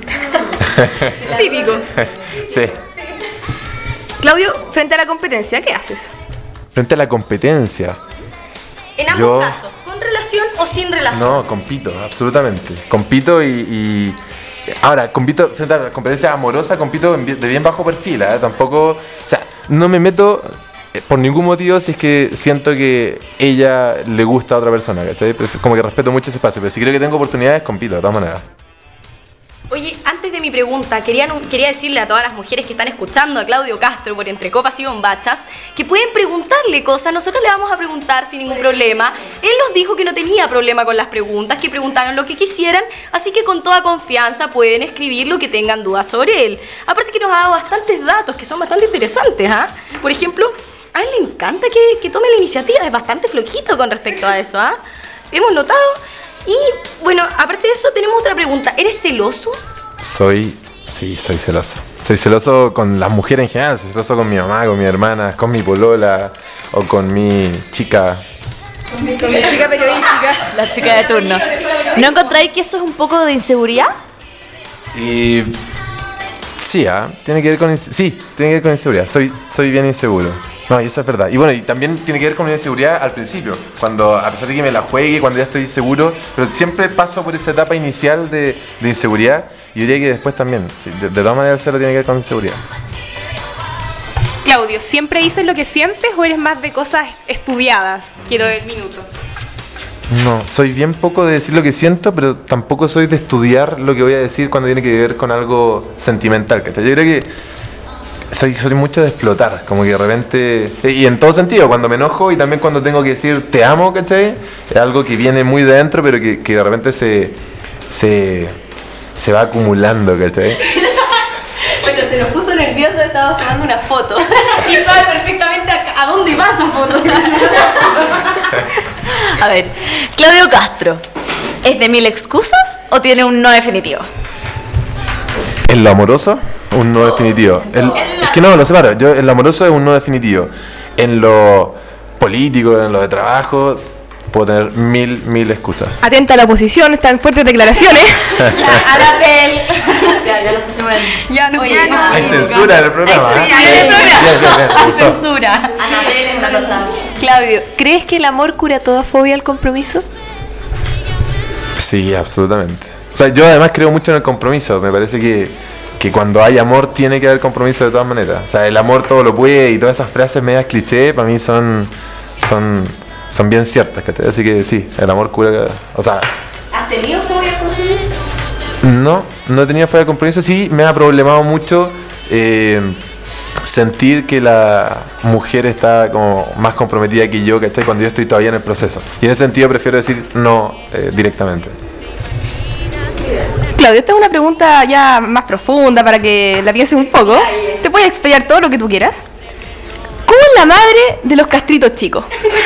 Típico. Sí. Claudio, frente a la competencia, ¿qué haces? Frente a la competencia. En ambos casos, ¿con relación o sin relación? No, compito, absolutamente. Compito y ahora, compito frente a la competencia amorosa, compito de bien bajo perfil, ¿eh? Tampoco, o sea, no me meto por ningún motivo si es que siento que ella le gusta a otra persona, ¿cachai? Como que respeto mucho ese espacio, pero si creo que tengo oportunidades, compito, de todas maneras. Oye, antes de mi pregunta, quería decirle a todas las mujeres que están escuchando a Claudio Castro por Entre Copas y Bombachas que pueden preguntarle cosas, nosotros le vamos a preguntar sin ningún problema. Él nos dijo que no tenía problema con las preguntas, que preguntaran lo que quisieran, así que con toda confianza pueden escribir lo que tengan dudas sobre él. Aparte que nos ha dado bastantes datos que son bastante interesantes, ¿ah? Por ejemplo, a él le encanta que tome la iniciativa, es bastante floquito con respecto a eso, ¿ah? Hemos notado. Y bueno, aparte de eso tenemos otra pregunta. ¿Eres celoso? Soy celoso. Soy celoso con las mujeres en general. Soy celoso con mi mamá, con mi hermana, con mi polola o con mi chica. Con mi chica periodística. La chica de turno. ¿No encontráis que eso es un poco de inseguridad? Y sí, tiene que ver con inseguridad. Soy bien inseguro. No, y eso es verdad. Y bueno, y también tiene que ver con mi inseguridad al principio, cuando a pesar de que me la juegue, cuando ya estoy seguro, pero siempre paso por esa etapa inicial de inseguridad y yo diría que después también, sí, de todas maneras el cero tiene que ver con inseguridad. Claudio, ¿siempre dices lo que sientes o eres más de cosas estudiadas? Quiero ver minutos. No, soy bien poco de decir lo que siento, pero tampoco soy de estudiar lo que voy a decir cuando tiene que ver con algo sentimental, ¿cachai? Yo creo que soy mucho de explotar, como que de repente, y en todo sentido, cuando me enojo y también cuando tengo que decir te amo, ¿cachai? Es algo que viene muy de dentro, pero que de repente se va acumulando, ¿cachai? Bueno, se nos puso nervioso, estábamos tomando una foto. Y sabe perfectamente a dónde va esa foto. A ver, Claudio Castro, ¿es de 1000 excusas o tiene un no definitivo? En lo amoroso, un no definitivo. Es que no, lo separo. Yo en lo amoroso es un no definitivo. En lo político, en lo de trabajo, puedo tener mil excusas. Atenta a la oposición, están fuertes declaraciones. Anatel. Ya lo pusimos en... Ya no. Oye, Hay censura en el programa. Hay censura. Anatel es una cosa. Claudio, ¿crees que el amor cura toda fobia al compromiso? Sí, absolutamente. O sea, yo además creo mucho en el compromiso. Me parece que cuando hay amor tiene que haber compromiso de todas maneras. O sea, el amor todo lo puede y todas esas frases medias cliché para mí son bien ciertas, ¿cachai? Así que sí, el amor cura. O sea, ¿Has tenido fobia al compromiso? no he tenido fobia al compromiso. Sí, me ha problemado mucho sentir que la mujer está como más comprometida que yo, ¿cachai? Cuando yo estoy todavía en el proceso. Y en ese sentido prefiero decir no directamente. Claudio, esta es una pregunta ya más profunda para que la pienses un poco. Te puedes explayar todo lo que tú quieras. ¿Cómo es la madre de los castritos chicos?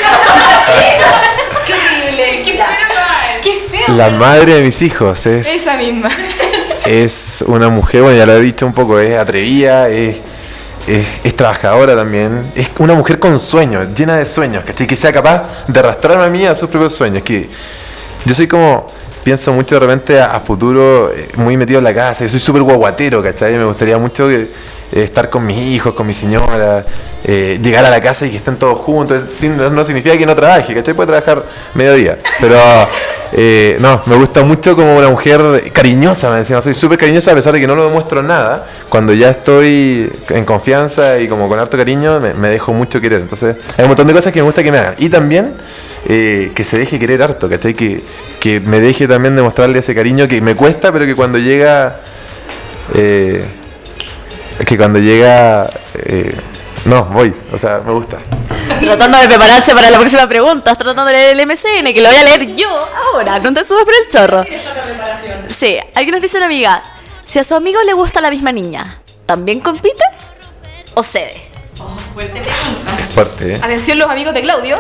Qué horrible, qué feo. La madre de mis hijos Esa misma. es una mujer, bueno, ya lo he dicho un poco, es atrevida, es trabajadora también, es una mujer con sueños, llena de sueños, ¿cachai? Que sea capaz de arrastrarme a mí a sus propios sueños. Que yo soy como, pienso mucho de repente a futuro, muy metido en la casa, y soy súper guaguatero, ¿cachai? Me gustaría mucho estar con mis hijos, con mi señora, llegar a la casa y que estén todos juntos. No significa que no trabaje, ¿cachai? Puede trabajar mediodía, pero no, me gusta mucho como una mujer cariñosa, me decía, soy súper cariñosa a pesar de que no lo demuestro nada. Cuando ya estoy en confianza y como con harto cariño, me dejo mucho querer. Entonces hay un montón de cosas que me gusta que me hagan. Y también que se deje querer harto, ¿cachai? Que me deje también demostrarle ese cariño que me cuesta, pero que cuando llega... no, voy, o sea, me gusta. Tratando de prepararse para la próxima pregunta, tratando de leer el MCN, que lo voy a leer yo ahora, no te subas por el chorro. Sí, aquí nos dice una amiga, si a su amigo le gusta la misma niña, ¿también compite o cede? Fuerte pregunta. Fuerte, Atención los amigos de Claudio.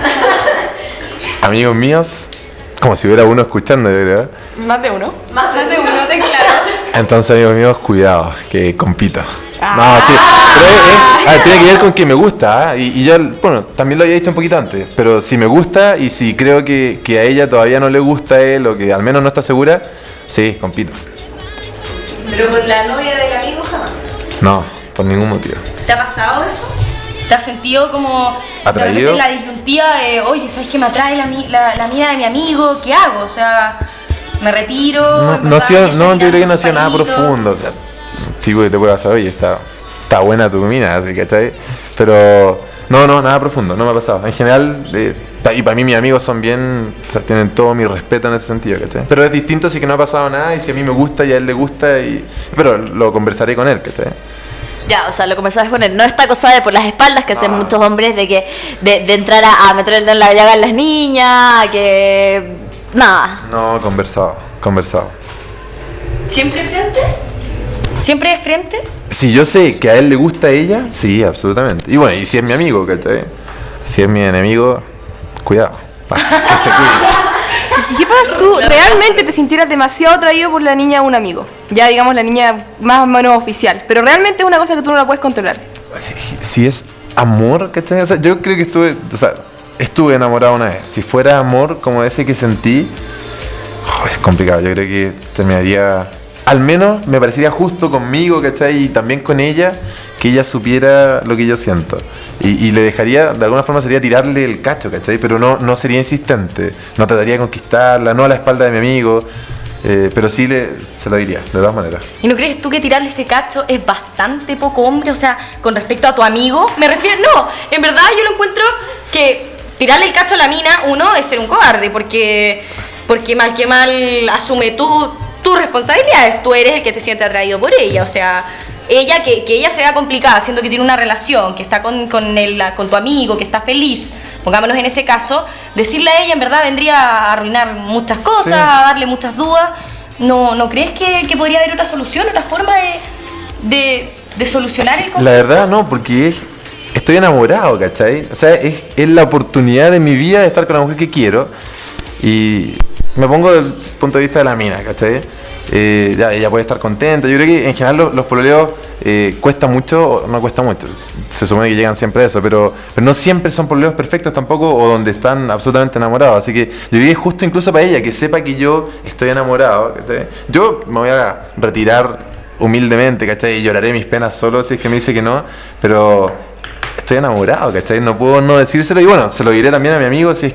Amigos míos, como si hubiera uno escuchando, ¿verdad? Más de uno. Más de uno, te claro. Entonces, amigos míos, cuidado, que compito. No, sí, pero tiene que ver con que me gusta, y ya, bueno, también lo había dicho un poquito antes, pero si me gusta y si creo que a ella todavía no le gusta a él o que al menos no está segura, sí, compito. Pero con la novia del amigo jamás. No, por ningún motivo. ¿Te ha pasado eso? ¿Te has sentido como ¿Atraído? de repente la disyuntiva de, oye, ¿sabes qué me atrae la mina de mi amigo? ¿Qué hago? O sea, ¿me retiro? No, yo creo que no ha sido nada profundo, o sea, tipo que te puede pasar, oye, está buena tu mina, así, ¿cachai? Pero no, nada profundo, no me ha pasado. En general, y para mí mis amigos son bien, o sea, tienen todo mi respeto en ese sentido, ¿cachai? Pero es distinto si que no ha pasado nada y si a mí me gusta y a él le gusta, pero lo conversaré con él, ¿cachai? Ya, o sea, lo comenzabas con él. No esta cosa de por las espaldas que hacen muchos hombres de entrar a meter el dedo en la llaga en las niñas, que... Nada. No, conversado. ¿Siempre frente? ¿Siempre de frente? Si yo sé que a él le gusta a ella, sí, absolutamente. Y bueno, y si es mi amigo, ¿cachai? Si es mi enemigo, cuidado. Que se cuide. ¿Y qué pasa si tú realmente te sintieras demasiado atraído por la niña de un amigo? Ya digamos la niña más o menos oficial, pero realmente es una cosa que tú no la puedes controlar. Si es amor, ¿cachai? O sea, yo creo que estuve enamorado una vez. Si fuera amor como ese que sentí, es complicado. Yo creo que terminaría, al menos me parecería justo conmigo, ¿cachai? Y también con ella, que ella supiera lo que yo siento. Y le dejaría, de alguna forma sería tirarle el cacho, ¿cachai? Pero no sería insistente. No trataría de conquistarla, no a la espalda de mi amigo. Pero sí se lo diría, de todas maneras. ¿Y no crees tú que tirarle ese cacho es bastante poco hombre? O sea, con respecto a tu amigo, me refiero... No, en verdad yo lo encuentro que tirarle el cacho a la mina, uno, es ser un cobarde, porque mal que mal asume tus responsabilidades. Tú eres el que te siente atraído por ella, o sea... Ella, que ella se vea complicada, siendo que tiene una relación, que está con tu amigo, que está feliz, pongámonos en ese caso, decirle a ella en verdad vendría a arruinar muchas cosas, sí, a darle muchas dudas. ¿No crees que podría haber otra solución, otra forma de solucionar el conflicto? La verdad no, porque estoy enamorado, ¿cachai? O sea, es la oportunidad de mi vida de estar con la mujer que quiero. Y me pongo desde el punto de vista de la mina, ¿cachai? Ya, ella puede estar contenta. Yo creo que en general los pololeos cuesta mucho, no cuesta mucho, se supone que llegan siempre a eso, pero no siempre son pololeos perfectos tampoco, o donde están absolutamente enamorados. Así que yo creo que es justo incluso para ella que sepa que yo estoy enamorado, ¿cachai? Yo me voy a retirar humildemente, ¿cachai? Y lloraré mis penas solo si es que me dice que no, pero estoy enamorado, ¿cachai? No puedo no decírselo, y bueno, se lo diré también a mi amigo si es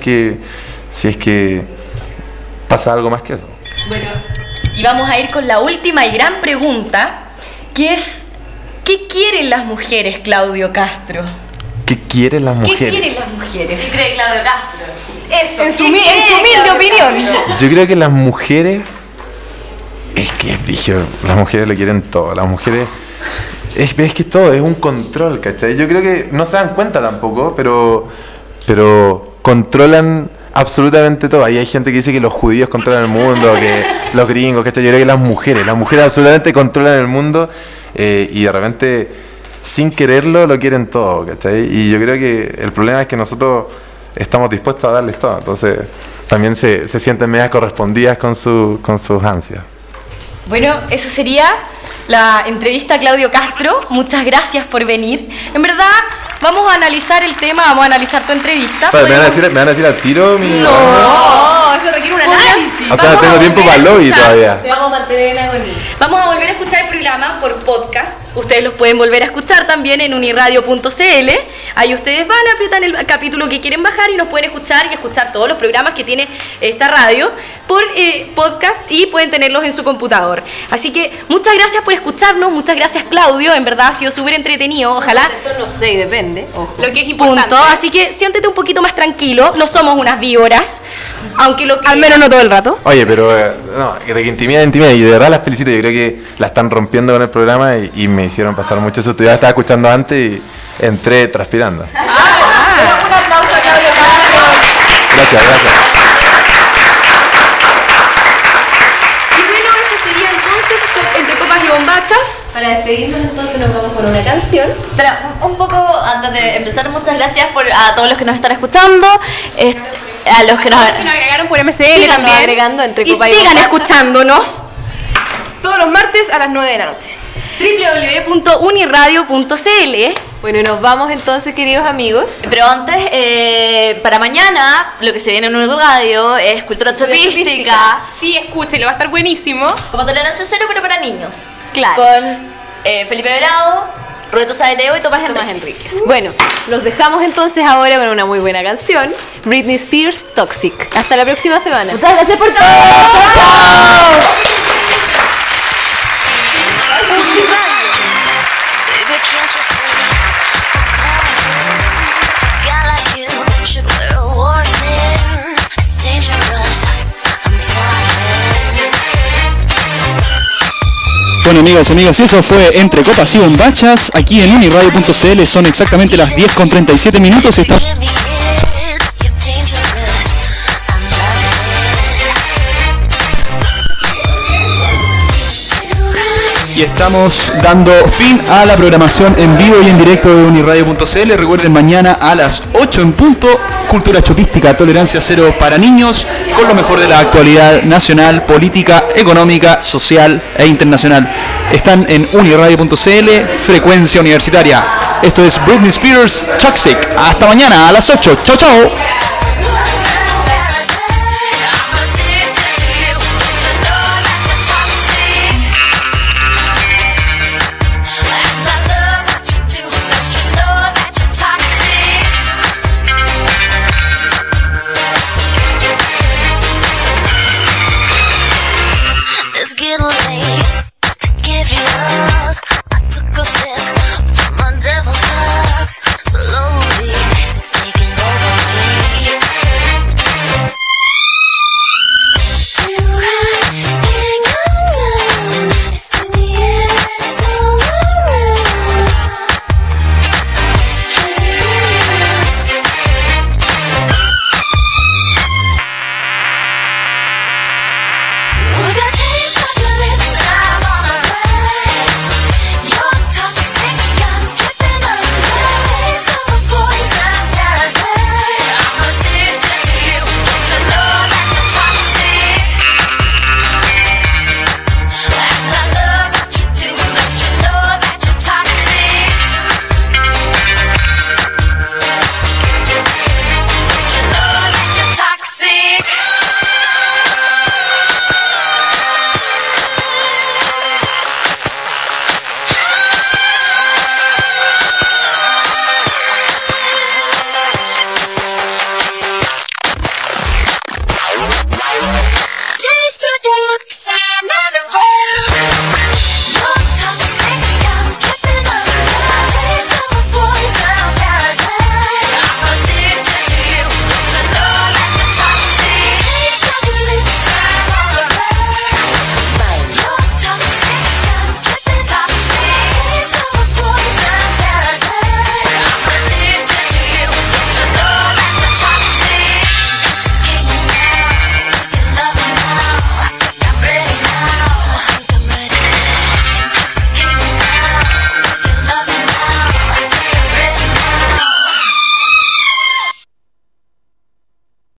que pasa algo más que eso. Bueno, y vamos a ir con la última y gran pregunta, que es, ¿qué quieren las mujeres, Claudio Castro? ¿Qué quieren las mujeres? ¿Qué quieren las mujeres? ¿Qué cree Claudio Castro? Eso, en su humilde opinión. Yo creo que las mujeres, es que es brillo, las mujeres lo quieren todo, las mujeres es que todo es un control, ¿cachai? Yo creo que no se dan cuenta tampoco, pero controlan absolutamente todo. Ahí hay gente que dice que los judíos controlan el mundo, que los gringos, ¿cachai? Yo creo que las mujeres absolutamente controlan el mundo y de repente, sin quererlo, lo quieren todo, ¿cachai? Y yo creo que el problema es que nosotros estamos dispuestos a darles todo, entonces también se sienten medias correspondidas con sus ansias. Bueno, eso sería la entrevista a Claudio Castro. Muchas gracias por venir. En verdad, vamos a analizar el tema, vamos a analizar tu entrevista. ¿Me van a decir al tiro? No, eso requiere un análisis. O sea, tengo tiempo para el lobby todavía. Te vamos a mantener en agonía. Vamos a volver a escuchar el programa por podcast. Ustedes los pueden volver a escuchar también en uniradio.cl. Ahí ustedes van a apretar el capítulo que quieren bajar y nos pueden escuchar y escuchar todos los programas que tiene esta radio por podcast y pueden tenerlos en su computador. Así que muchas gracias por escucharnos, muchas gracias Claudio, en verdad ha sido súper entretenido, ojalá. Esto no sé, depende. Ojo. Lo que es importante. Así que siéntete un poquito más tranquilo, no somos unas víboras, aunque al menos no todo el rato. Oye, pero no, de que intimidad, y de verdad las felicito, yo creo que la están rompiendo con el programa y me hicieron pasar mucho eso. Yo ya estaba escuchando antes y entré transpirando. Un aplauso a Claudio Castro. Gracias. Y bueno, eso sería entonces Entre Copas y Bombachas. Para despedirnos entonces nos vamos con una canción. Pero un poco antes de empezar, muchas gracias a todos los que nos están escuchando, a los que nos agregaron por MCL Síganos también. agregando Entre Y Copas y sigan Bombachas. escuchándonos Todos los martes a las 9 de la noche. www.uniradio.cl. Bueno, y nos vamos entonces, queridos amigos. Pero antes, para mañana, lo que se viene en un radio es cultura chopística. Sí, escúchelo, va a estar buenísimo. Como Tolerancia Cero, pero para niños. Claro. Con Felipe Bravo, Roberto Saeteo y Tomás Enríquez. Bueno, los dejamos entonces ahora con una muy buena canción, Britney Spears, Toxic. Hasta la próxima semana. Muchas gracias por todo. ¡Chao! Baby, can't you see I'm calling? A guy like you should wear a warning. It's dangerous. I'm falling. Bueno, amigas y amigas, eso fue Entre Copas y Bombachas. Aquí en uniradio.cl son exactamente las 10:37 minutos. Give me it. You're dangerous. I'm loving Y estamos dando fin a la programación en vivo y en directo de uniradio.cl. Recuerden, mañana a las 8 en punto, Cultura Chopística, Tolerancia Cero para niños, con lo mejor de la actualidad nacional, política, económica, social e internacional. Están en uniradio.cl, frecuencia universitaria. Esto es Britney Spears, Toxic. Hasta mañana a las 8. Chao, chao.